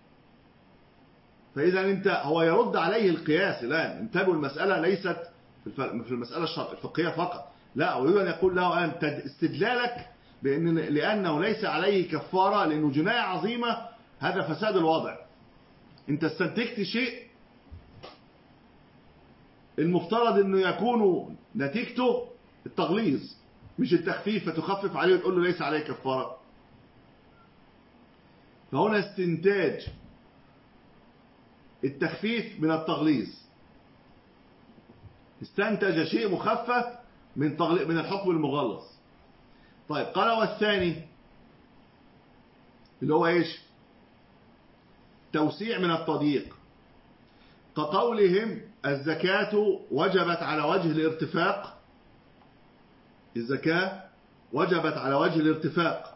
A: فإذا أنت هو يرد عليه القياس. الآن انتبهوا، المسألة ليست في المسألة الفقهية فقط، لا، ويريد أن يقول له أنت استدلالك بأن لأنه ليس عليه كفارة لأنه جناية عظيمة هذا فساد الوضع. أنت استنتجت شيء المفترض أنه يكون نتيجته التغليظ مش التخفيف، فتخفف عليه وتقول له ليس عليه كفارة. فهنا استنتاج التخفيف من التغليظ، استنتج شيء مخفف من من الحكم المغلظ. طيب قال والثاني اللي هو ايش؟ توسيع من التضييق، كقولهم الزكاة وجبت على وجه الارتفاق، الزكاة وجبت على وجه الارتفاق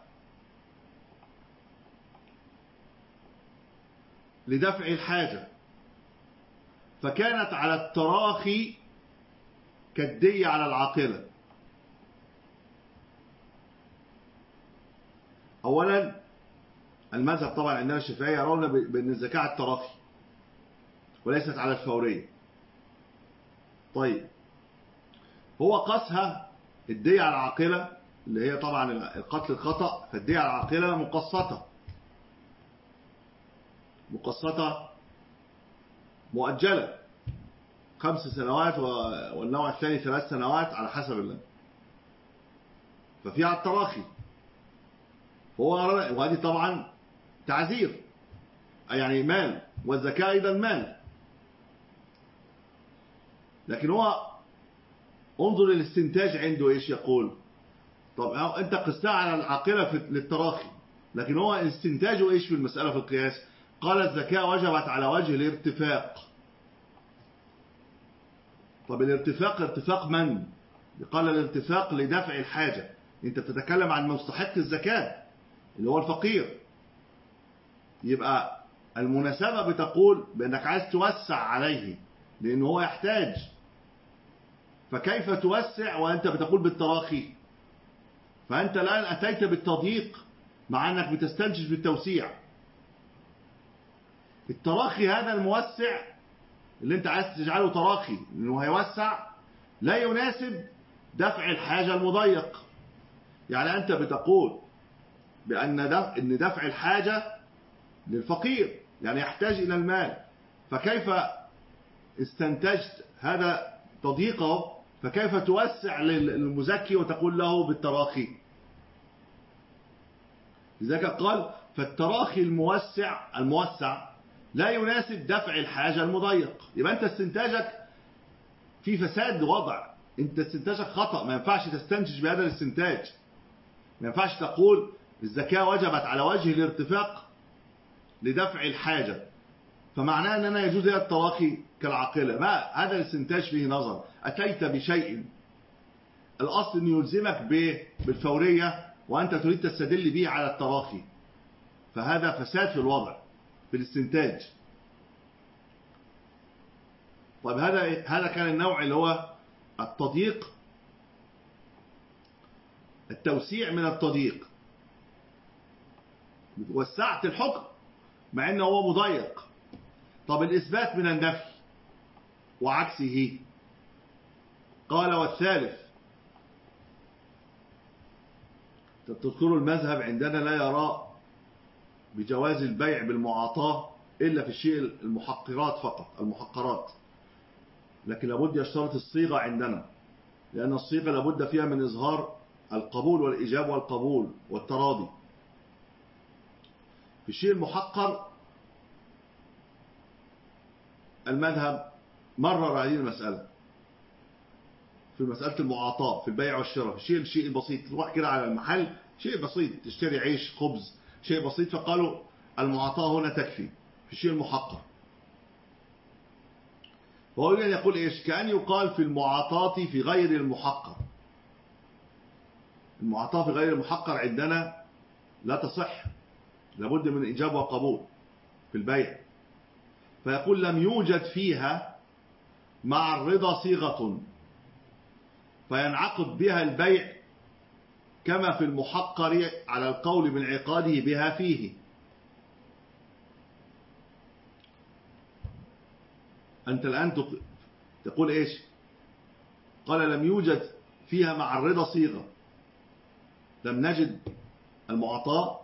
A: لدفع الحاجة، فكانت على التراخي كالدية على العاقلة. أولا المذهب طبعا عندنا الشافعية يرون بأن الزكاة على التراخي وليست على الفورية. طيب هو قاسها الدية على العاقلة اللي هي طبعا القتل الخطأ، فالدية على العاقلة مقسطة مقسطة مؤجلة خمس سنوات والنوع الثاني ثلاث سنوات على حسب الله، ففي على التراخي. وهذه طبعا تعزير، يعني مال، والزكاة أيضا مال. لكن هو انظر الاستنتاج عنده ايش يقول. طب انت قستها على العاقلة للتراخي، لكن هو استنتاجه ايش في المسألة في القياس؟ قال الزكاة وجبت على وجه الارتفاق. طب الارتفاق ارتفاق من؟ قال الارتفاق لدفع الحاجة. انت بتتكلم عن مستحق الزكاة اللي هو الفقير، يبقى المناسبة بتقول بأنك عايز توسع عليه لأنه هو يحتاج. فكيف توسع وأنت بتقول بالتراخي؟ فأنت الآن أتيت بالتضييق مع أنك بتستنتج بالتوسيع. التراخي هذا الموسع اللي أنت عايز تجعله تراخي لأنه هيوسع لا يناسب دفع الحاجة المضيق. يعني أنت بتقول بأن إن دفع الحاجة للفقير يعني يحتاج إلى المال، فكيف استنتجت هذا تضييقه؟ فكيف توسع للمزكي وتقول له بالتراخي؟ لذلك قال فالتراخي الموسع الموسع لا يناسب دفع الحاجة المضيق. يبقى أنت استنتاجك في فساد وضع، أنت استنتاجك خطأ. ما ينفعش تستنتج بهذا الاستنتاج. ما ينفعش تقول الزكاة وجبت على وجه الارتفاق لدفع الحاجة فمعناه أننا يجوز لها التراخي كالعاقلة. ما هذا الاستنتاج فيه نظر. أتيت بشيء الأصل أن يلزمك بالفورية وأنت تريد تستدل به على التراخي، فهذا فساد في الوضع في الاستنتاج. طيب هذا هذا كان النوع اللي هو التضييق، التوسيع من التضييق. وسعت الحكم مع أنه هو مضيق. طب الإثبات من النفي وعكسه. قال والثالث، تذكروا المذهب عندنا لا يرى بجواز البيع بالمعاطاة إلا في الشيء المحقرات فقط، المحقرات، لكن لابد يشترط الصيغة عندنا، لأن الصيغة لابد فيها من إظهار القبول والإجابة والقبول والتراضي. في الشيء المحقر المذهب مرر هذه المسألة في مسألة المعاطاة في البيع والشراء، في الشيء الشيء البسيط، تروح كده على المحل شيء بسيط تشتري عيش خبز شيء بسيط، فقالوا المعاطاة هنا تكفي في الشيء المحقر. وهو يقول إيش؟ كأن يقال في المعاطاة في غير المحقر. المعاطاة في غير المحقر عندنا لا تصح، لابد من إجابة وقبول في البيع. فيقول لم يوجد فيها مع الرضا صيغة فينعقد بها البيع كما في المحقر على القول بانعقاده بها فيه. أنت الآن تقول إيش؟ قال لم يوجد فيها مع الرضا صيغة، لم نجد المعاطاة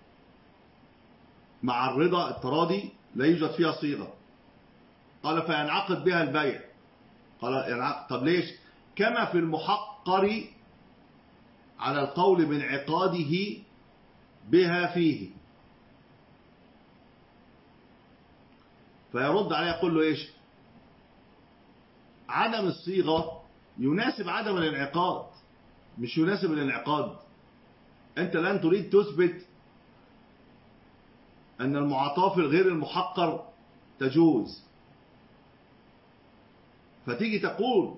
A: مع الرضا التراضي لا يوجد فيها صيغة. قال فينعقد بها البيع. قال ينعقد. طب ليش؟ كما في المحقر على القول بانعقاده بها فيه. فيرد عليه يقول له إيش؟ عدم الصيغة يناسب عدم الانعقاد، مش يناسب الانعقاد. أنت الآن تريد تثبت أن المعاطاة في الغير المحقر تجوز، فتيجي تقول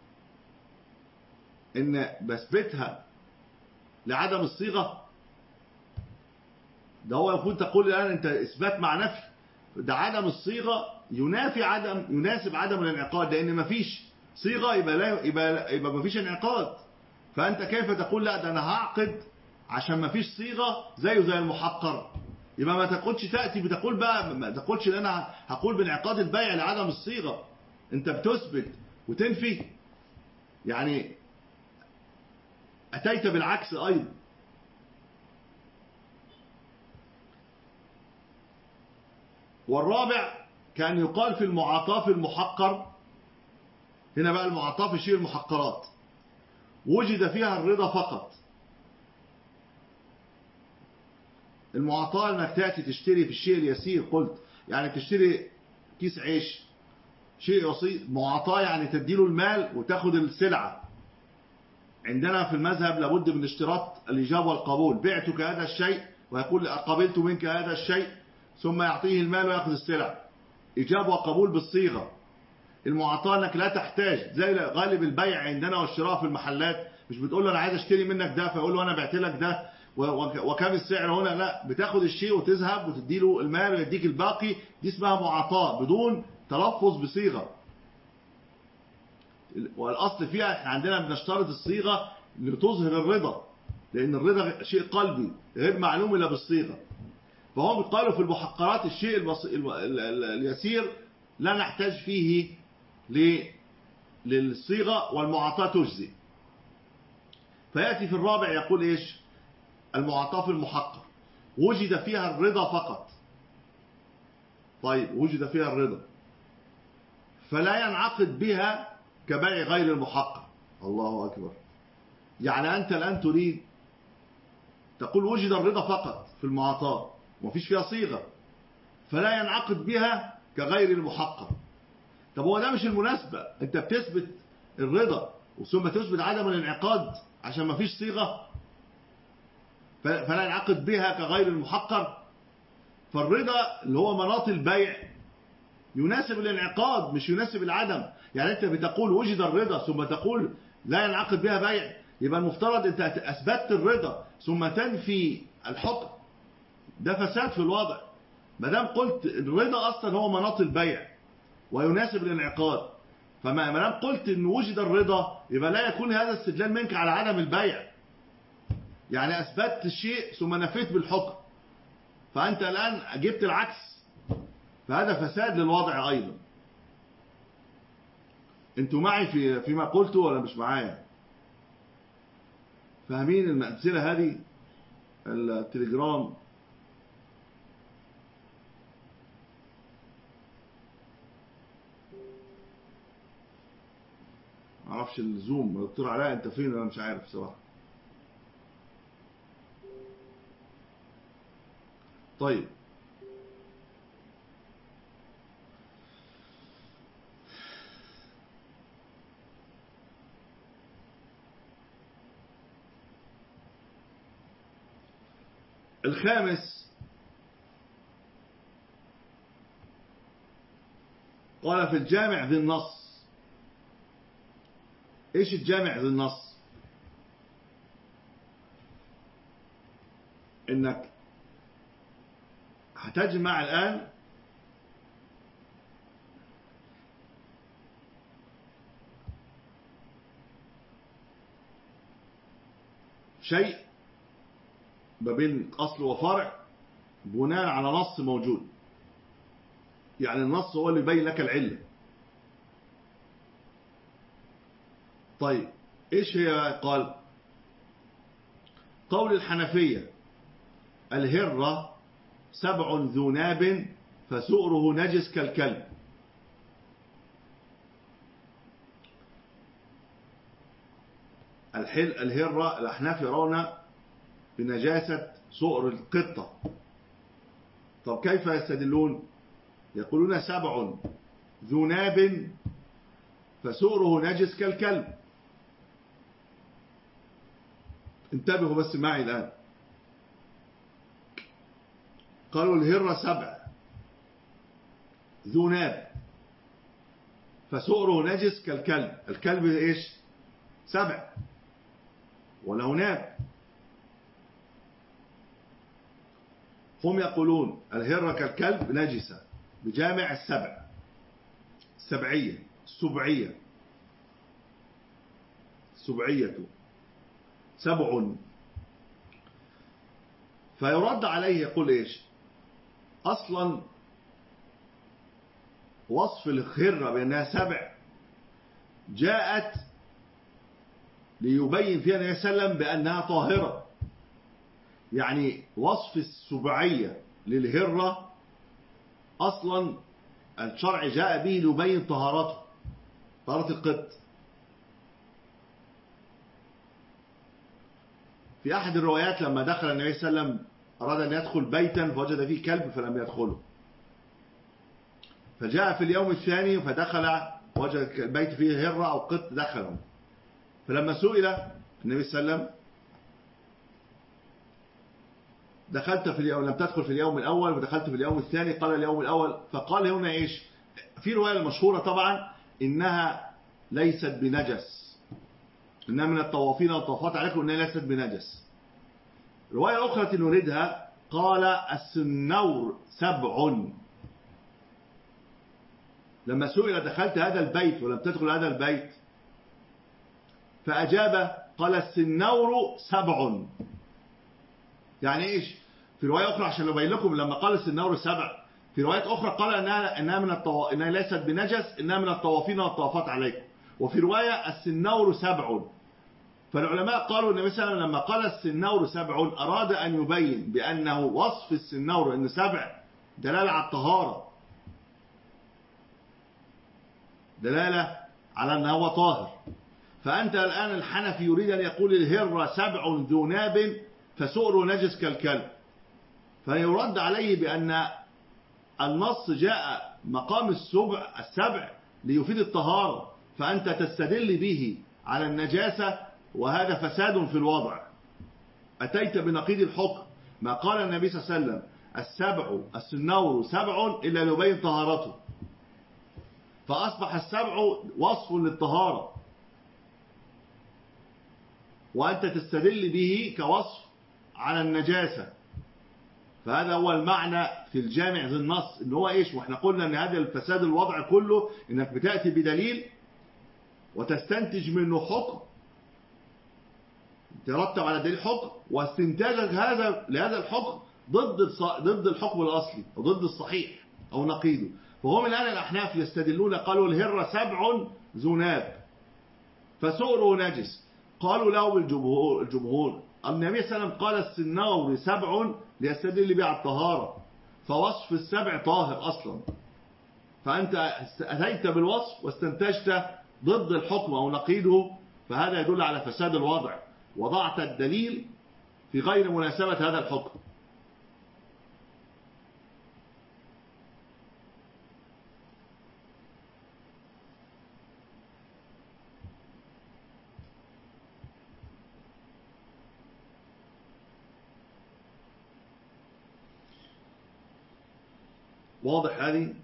A: إن بثبتها لعدم الصيغة. ده هو المفروض تقول الآن أنت إثبات مع نفي، ده عدم الصيغة ينافي عدم يناسب عدم الانعقاد، لأن مفيش صيغة يبقى لا يبقى يبقى مفيش انعقاد. فأنت كيف تقول لا ده أنا هعقد عشان مفيش صيغة زيه زي المحقر؟ يبقى ما تقولش تأتي بتقول بقى ما تقولش ان انا هقول بانعقاد البيع لعدم الصيغة. انت بتثبت وتنفي، يعني اتيت بالعكس ايضا. والرابع كان يقال في المعاطاة في المحقر، هنا بقى المعاطاة في شيء المحقرات وجد فيها الرضا فقط. المعاطاة انك تأتي تشتري في الشيء اليسير، قلت يعني تشتري كيس عيش شيء بسيط، معاطاة يعني تديله المال وتاخد السلعة. عندنا في المذهب لابد من اشتراط الإجابة والقبول، بعتك هذا الشيء ويقول قبلت منك هذا الشيء، ثم يعطيه المال ويأخذ السلع. إجابة وقبول بالصيغة. المعاطاة انك لا تحتاج، زي غالب البيع عندنا والشراء في المحلات، مش بتقول له انا عايز اشتري منك ده فيقول له انا بعت لك ده وكم السعر هنا، لا، بتاخد الشيء وتذهب وتدي له المال ويديك الباقي. دي اسمها معاطاة بدون تلفظ بصيغة. والاصل فيها احنا عندنا بنشترط الصيغة لتظهر الرضا، لان الرضا شيء قلبي غير معلوم الا بالصيغة. فهم قالوا في المحقرات الشيء البص... ال... ال... ال... اليسير لا نحتاج فيه ل... للصيغة، والمعاطاة تجزي. فيأتي في الرابع يقول ايش؟ المعاطاة في المحقر وجد فيها الرضا فقط. طيب وجد فيها الرضا فلا ينعقد بها كبيع غير المحقر. الله أكبر. يعني أنت الآن تريد تقول وجد الرضا فقط في المعاطاة ومفيش فيها صيغة، فلا ينعقد بها كغير المحقر. طب هو ده مش المناسبة، أنت بتثبت الرضا ثم تثبت عدم الانعقاد عشان مفيش صيغة، فلا ينعقد بها كغير المحقر. فالرضا اللي هو مناط البيع يناسب الانعقاد مش يناسب العدم. يعني انت بتقول وجد الرضا ثم تقول لا ينعقد بها بيع، يبقى المفترض انت اثبتت الرضا ثم تنفي الحكم، ده فساد في الوضع. ما دام قلت الرضا اصلا هو مناط البيع ويناسب الانعقاد، فما دام قلت ان وجد الرضا يبقى لا يكون هذا استدلال منك على عدم البيع. يعني اثبتت الشيء ثم نفيت بالحكم، فانت الان جبت العكس، فهذا فساد للوضع ايضا. انتوا معي في فيما قلته ولا مش معايا؟ فاهمين الامثله هذه؟ التليجرام معرفش، الزوم دكتور علاء انت فين؟ انا مش عارف صراحه. طيب الخامس قال في الجامع ذي النص. ايش الجامع ذي النص؟ انك هتجمع الان شيء ما بين اصل وفرع بناء على نص موجود، يعني النص هو اللي يبين لك العله. طيب ايش هي؟ قال قول الحنفيه الهره سبع ذو ناب فسؤره نجس كالكلب. الحل الهره الاحناف يرون بنجاسه سؤر القطه. طب كيف يستدلون؟ يقولون سبع ذو ناب فسؤره نجس كالكلب. انتبهوا بس معي الآن. قالوا الهرة سبع ذو ناب فسؤره نجس كالكلب. الكلب ايش؟ سبع وله ناب. هم يقولون الهرة كالكلب نجسة بجامع السبع، السبعية السبعية السبعية سبع. فيرد عليه يقول ايش؟ اصلا وصف الخرة بانها سبع جاءت ليبين فيها النبي صلى الله عليه وسلم بانها طاهرة. يعني وصف السبعية للهرة اصلا الشرع جاء به ليبين طهارته، طهارة القط. في أحد الروايات لما دخل النبي صلى الله عليه وسلم أراد أن يدخل بيتا فوجد فيه كلب فلم يدخله، فجاء في اليوم الثاني فدخل وجد البيت فيه هرة أو قط دخله، فلما سئل النبي صلى الله عليه وسلم دخلت في اليوم لم تدخل في اليوم الأول ودخلت في اليوم الثاني، قال اليوم الأول، فقال هنا إيش؟ في رواية المشهورة طبعا إنها ليست بنجس، إنها من الطوافين والطوافات عليكم إنها ليست بنجس. الرواية الأخرى التي نريدها قال السنور سبع، لما سئل دخلت هذا البيت ولم تدخل هذا البيت فأجاب قال السنور سبع. يعني إيش؟ في رواية أخرى عشان نبين لكم لما قال السنور سبع، في روايات أخرى قال إنها إنها من الطو... إنها ليست بنجس، إنها من الطوافين والطوافات عليكم، وفي رواية السنور سبع. فالعلماء قالوا النبي صلى الله عليه وسلم لما قال السنور سبع أراد أن يبين بأنه وصف السنور إن سبع دلالة على الطهارة، دلالة على أنه هو طاهر. فأنت الآن الحنفي يريد أن يقول الهرة سبع ذو ناب فسؤره نجس كالكلب، فيرد عليه بأن النص جاء مقام السبع السبع ليفيد الطهارة، فأنت تستدل به على النجاسة وهذا فساد في الوضع، أتيت بنقيض الحكم. ما قال النبي صلى الله عليه وسلم السبع السنور سبع إلا ليبين طهارته، فأصبح السبع وصف للطهارة وأنت تستدل به كوصف على النجاسة، فهذا هو المعنى في الجامع ذي النص إن هو إيش. وإحنا قلنا أن هذا الفساد الوضع كله إنك بتأتي بدليل وتستنتج منه حكم، ترتب على دليل حكم، واستنتاجك هذا لهذا الحكم ضد ضد الحكم الأصلي أو ضد الصحيح أو نقيضه. فهم الآن الأحناف يستدلون قالوا الهرة سبع ذو ناب فسؤره نجس، قالوا له الجمهور الجمهور النبي صلى الله عليه وسلم قال السنور سبع ليستدل به على الطهارة، فوصف السبع طاهر أصلا، فأنت أتيت بالوصف واستنتجت ضد الحكم أو نقيضه، فهذا يدل على فساد الوضع، وضعت الدليل في غير مناسبة هذا الحكم. واضح هذه؟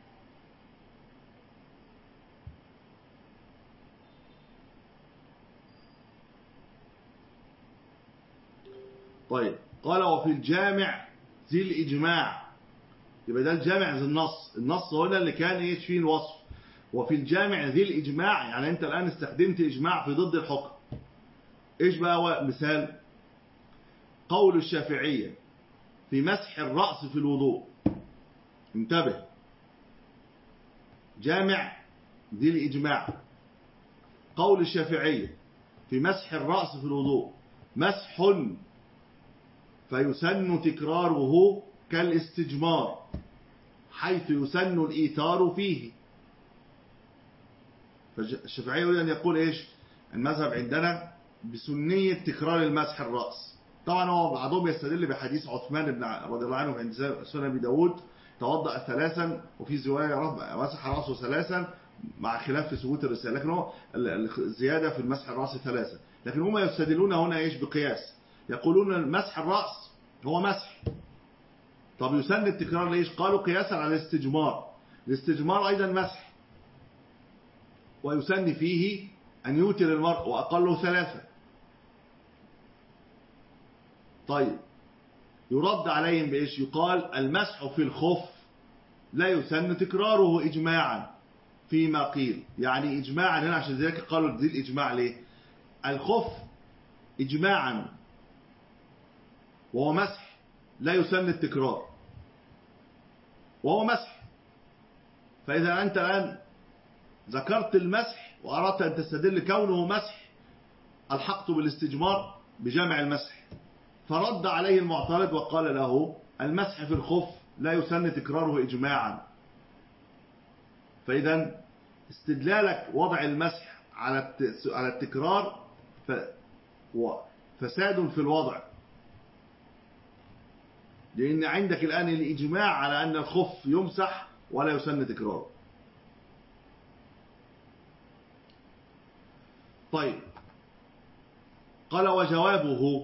A: طيب قال وفي الجامع ذي الإجماع، يبقى ده الجامع ذي النص، النص هنا اللي كان ايش فيه الوصف، وفي الجامع ذي الإجماع يعني أنت الآن استخدمت إجماع في ضد الحكم. إيش بقى هو مثال؟ قول الشافعية في مسح الرأس في الوضوء، انتبه، جامع ذي الإجماع، قول الشافعية في مسح الرأس في الوضوء مسح فيسن تكراره كالاستجمار حيث يسن الإيثار فيه. فالشافعية يريد أن يقول إيش؟ المذهب عندنا بسنية تكرار المسح الرأس. طبعا هو بعضهم يستدل بحديث عثمان بن رضي الله عنه عند سنن أبي داود توضأ ثلاثا، وفي زوايا رب مسح رأسه ثلاثا مع خلاف في ثبوت الرسالة، لكن هو الزيادة في المسح الرأس ثلاثا. لكن هم يستدلون هنا إيش؟ بقياس، يقولون مسح الرأس هو مسح، طب يسن التكرار ليش؟ قالوا قياسا على الاستجمار، الاستجمار أيضا مسح، ويسن فيه أن يوتر المرء وأقله ثلاثة. طيب يرد عليهم بإيش؟ يقال المسح في الخف لا يسن تكراره إجماعا فيما قيل، يعني إجماعا هنا عشان ذلك قالوا ذي الإجماع ليه؟ الخف إجماعا وهو مسح لا يسن التكرار وهو مسح، فإذا أنت الآن ذكرت المسح وأردت أن تستدل كونه مسح الحقت بالاستجمار بجمع المسح، فرد عليه المعترض وقال له المسح في الخف لا يسن تكراره إجماعا، فإذا استدلالك وضع المسح على على التكرار فساد في الوضع، لأن عندك الآن الإجماع على أن الخف يمسح ولا يسن تكراره. طيب، قال وجوابه،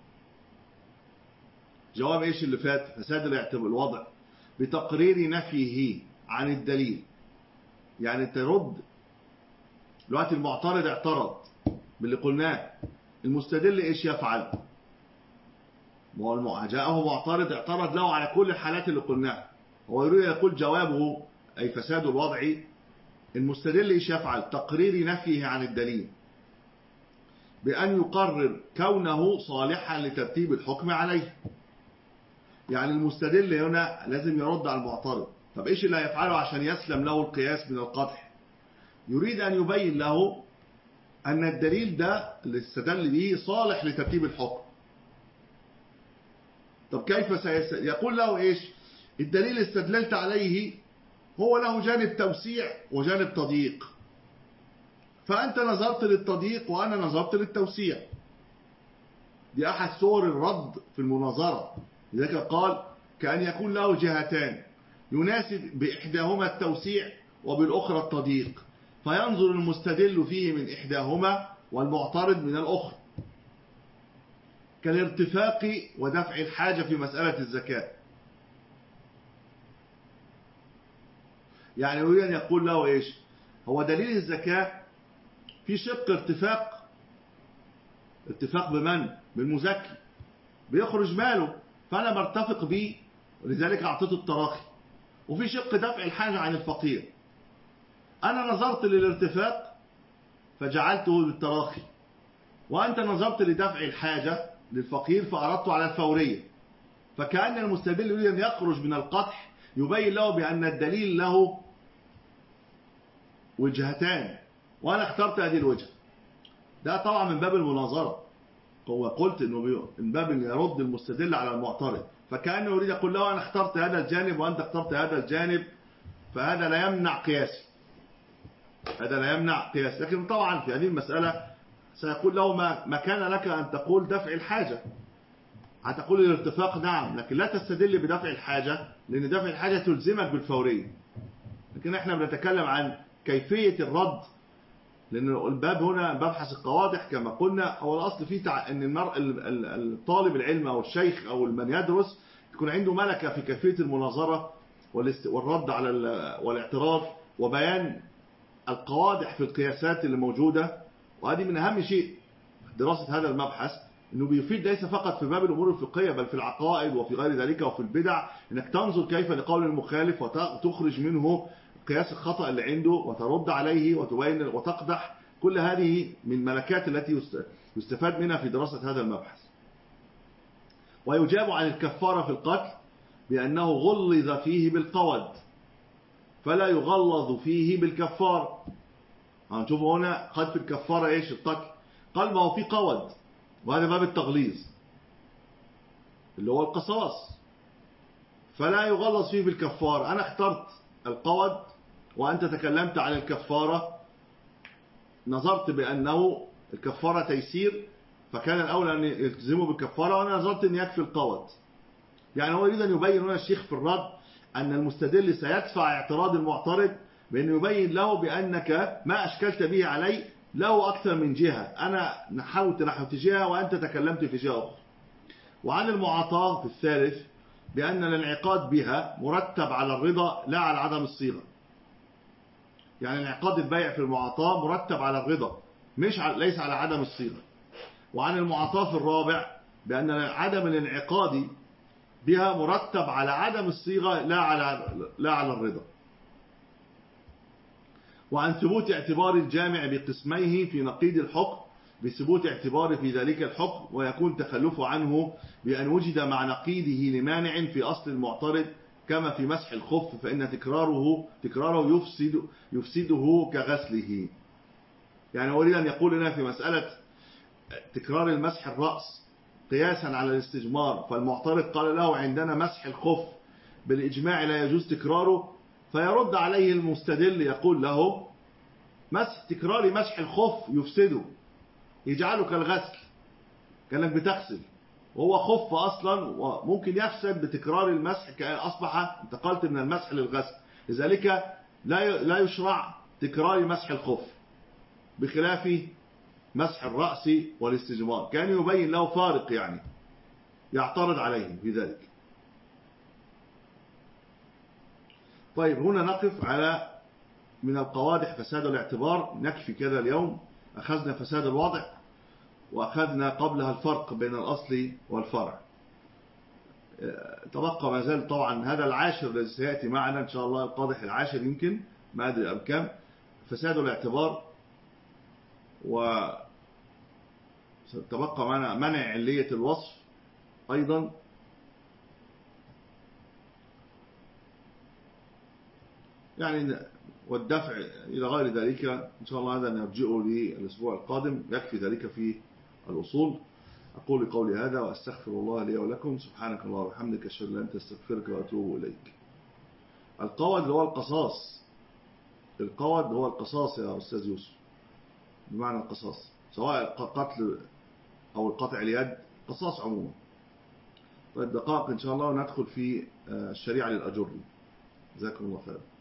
A: جواب ايش اللي فات؟ فساد الوضع بتقرير نفيه عن الدليل. يعني ترد دلوقتي المعترض اعترض باللي قلناه، المستدل ايش يفعل؟ جاءه معترض اعترض له على كل الحالات اللي قلناها، هو يريد يقول جوابه أي فساد الوضع، المستدل ايش يفعل؟ تقرير نفيه عن الدليل بأن يقرر كونه صالحا لترتيب الحكم عليه. يعني المستدل هنا لازم يرد على المعترض. طب ايش اللي هيفعله عشان يسلم له القياس من القدح؟ يريد أن يبين له أن الدليل ده اللي استدل به صالح لترتيب الحكم. طب كيف سيستدل؟ يقول له ايش؟ الدليل استدللت عليه هو له جانب توسيع وجانب تضييق، فأنت نظرت للتضييق وأنا نظرت للتوسيع. دي أحد صور الرد في المناظرة. لذلك قال كأن يكون له جهتان يناسب بإحداهما التوسيع وبالأخرى التضييق، فينظر المستدل فيه من إحداهما والمعترض من الأخرى، كالارتفاق ودفع الحاجة في مسألة الزكاة. يعني يريد أن يقول له إيش؟ هو دليل الزكاة في شق ارتفاق، اتفاق بمن؟ بالمزكي، بيخرج ماله فأنا مرتفق به ولذلك أعطيته التراخي. وفي شق دفع الحاجة عن الفقير، أنا نظرت للارتفاق فجعلته للتراخي، وأنت نظرت لدفع الحاجة للفقير فأردته على الفورية. فكأن المستدل يريد أن يخرج من القطح يبين له بأن الدليل له وجهتان وأنا اخترت هذه الوجهة. ده طبعا من باب المناظرة، هو قلت انه من باب ان يرد المستدل على المعترض، فكأنه يريد يقول له انا اخترت هذا الجانب وانت اخترت هذا الجانب، فهذا لا يمنع قياسي، هذا لا يمنع قياس. لكن طبعا في هذه المسألة سيقول له ما, ما كان لك ان تقول دفع الحاجة، هتقول الارتفاق نعم، لكن لا تستدل بدفع الحاجة لان دفع الحاجة تلزمك بالفورية. لكن احنا بنتكلم عن كيفية الرد، لأن الباب هنا مبحث القوادح كما قلنا. هو الأصل فيه تع... أن المرء الطالب العلم أو الشيخ أو من يدرس يكون عنده ملكة في كيفية المناظرة والاست... والرد على ال... والاعتراض وبيان القوادح في القياسات اللي موجودة. وهذه من أهم شيء دراسة هذا المبحث، أنه بيفيد ليس فقط في باب الأمور الفقهية بل في العقائد وفي غير ذلك وفي البدع، أنك تنظر كيف لقول المخالف وتخرج منه قياس الخطأ اللي عنده وترد عليه وتبين وتقدح. كل هذه من ملكات التي يستفاد منها في دراسة هذا المبحث. ويجاب عن الكفارة في القتل بأنه غلظ فيه بالقود فلا يغلظ فيه بالكفارة. هنشوفوا هنا قد في الكفارة ايش القتل، قال ما هو في قود، وهذا باب التغليظ اللي هو القصاص، فلا يغلظ فيه بالكفارة. أنا اخترت القود وأنت تكلمت عن الكفارة، نظرت بأنه الكفارة تيسير فكان الأولى أن يلتزموا بالكفارة، وأنا نظرت أن يكفي القود. يعني هو يريد أن يبين هنا الشيخ في الرد أن المستدل سيدفع اعتراض المعترض بأنه يبين له بأنك ما أشكلت به علي له أكثر من جهة، أنا نحوت نحوت جهة وأنت تكلمت في جهة أخرى. وعن المعاطاة في الثالث بأن الانعقاد بها مرتب على الرضا لا على عدم الصيغة. يعني انعقاد البيع في المعاطاة مرتب على الرضا مش على ليس على عدم الصيغة. وعن المعاطاة في الرابع بأن عدم الانعقاد بها مرتب على عدم الصيغة لا على لا على الرضا. وعن ثبوت اعتبار الجامع بقسميه في نقيض الحكم بثبوت اعتباره في ذلك الحكم، ويكون تخلفه عنه بأن وجد مع نقيضه لمانع في أصل المعترض كما في مسح الخف، فإن تكراره تكراره يفسد يفسده كغسله. يعني أريد أن يقول لنا في مسألة تكرار المسح الرأس قياسا على الاستجمار، فالمعترض قال له عندنا مسح الخف بالإجماع لا يجوز تكراره، فيرد عليه المستدل يقول له مسح تكرار مسح الخف يفسده، يجعله كالغسل، كأنك بتغسل وهو خف أصلا، وممكن يفسد بتكرار المسح، أصبح انتقلت من المسح للغسل. لذلك لا لا يشرع تكرار مسح الخف بخلاف مسح الرأس والاستجمار. كان يبين له فارق يعني، يعترض عليه في ذلك. طيب هنا نقف على من القوادح فساد الاعتبار، نكفي كذا اليوم. أخذنا فساد الوضع، وأخذنا قبلها الفرق بين الأصل والفرع. تبقى ما زال طبعا هذا العاشر الذي سيأتي معنا إن شاء الله، القادح العاشر يمكن، ما أدري أم كم، فساد الاعتبار. وتبقى معنا منع علية الوصف أيضا، يعني والدفع إلى غير ذلك. إن شاء الله هذا نرجعه للأسبوع القادم، يكفي ذلك في الأصول. أقول قولي هذا وأستغفر الله لي ولكم. سبحانك اللهم وبحمدك، أشهد أن لا إله إلا أنت، أستغفرك وأتوب إليك. القود هو القصاص، القود هو القصاص يا أستاذ يوسف، بمعنى القصاص، سواء قتل أو القطع اليد، قصاص عموما. طيب دقائق إن شاء الله وندخل في الشريعة للأجري. جزاكم الله خير.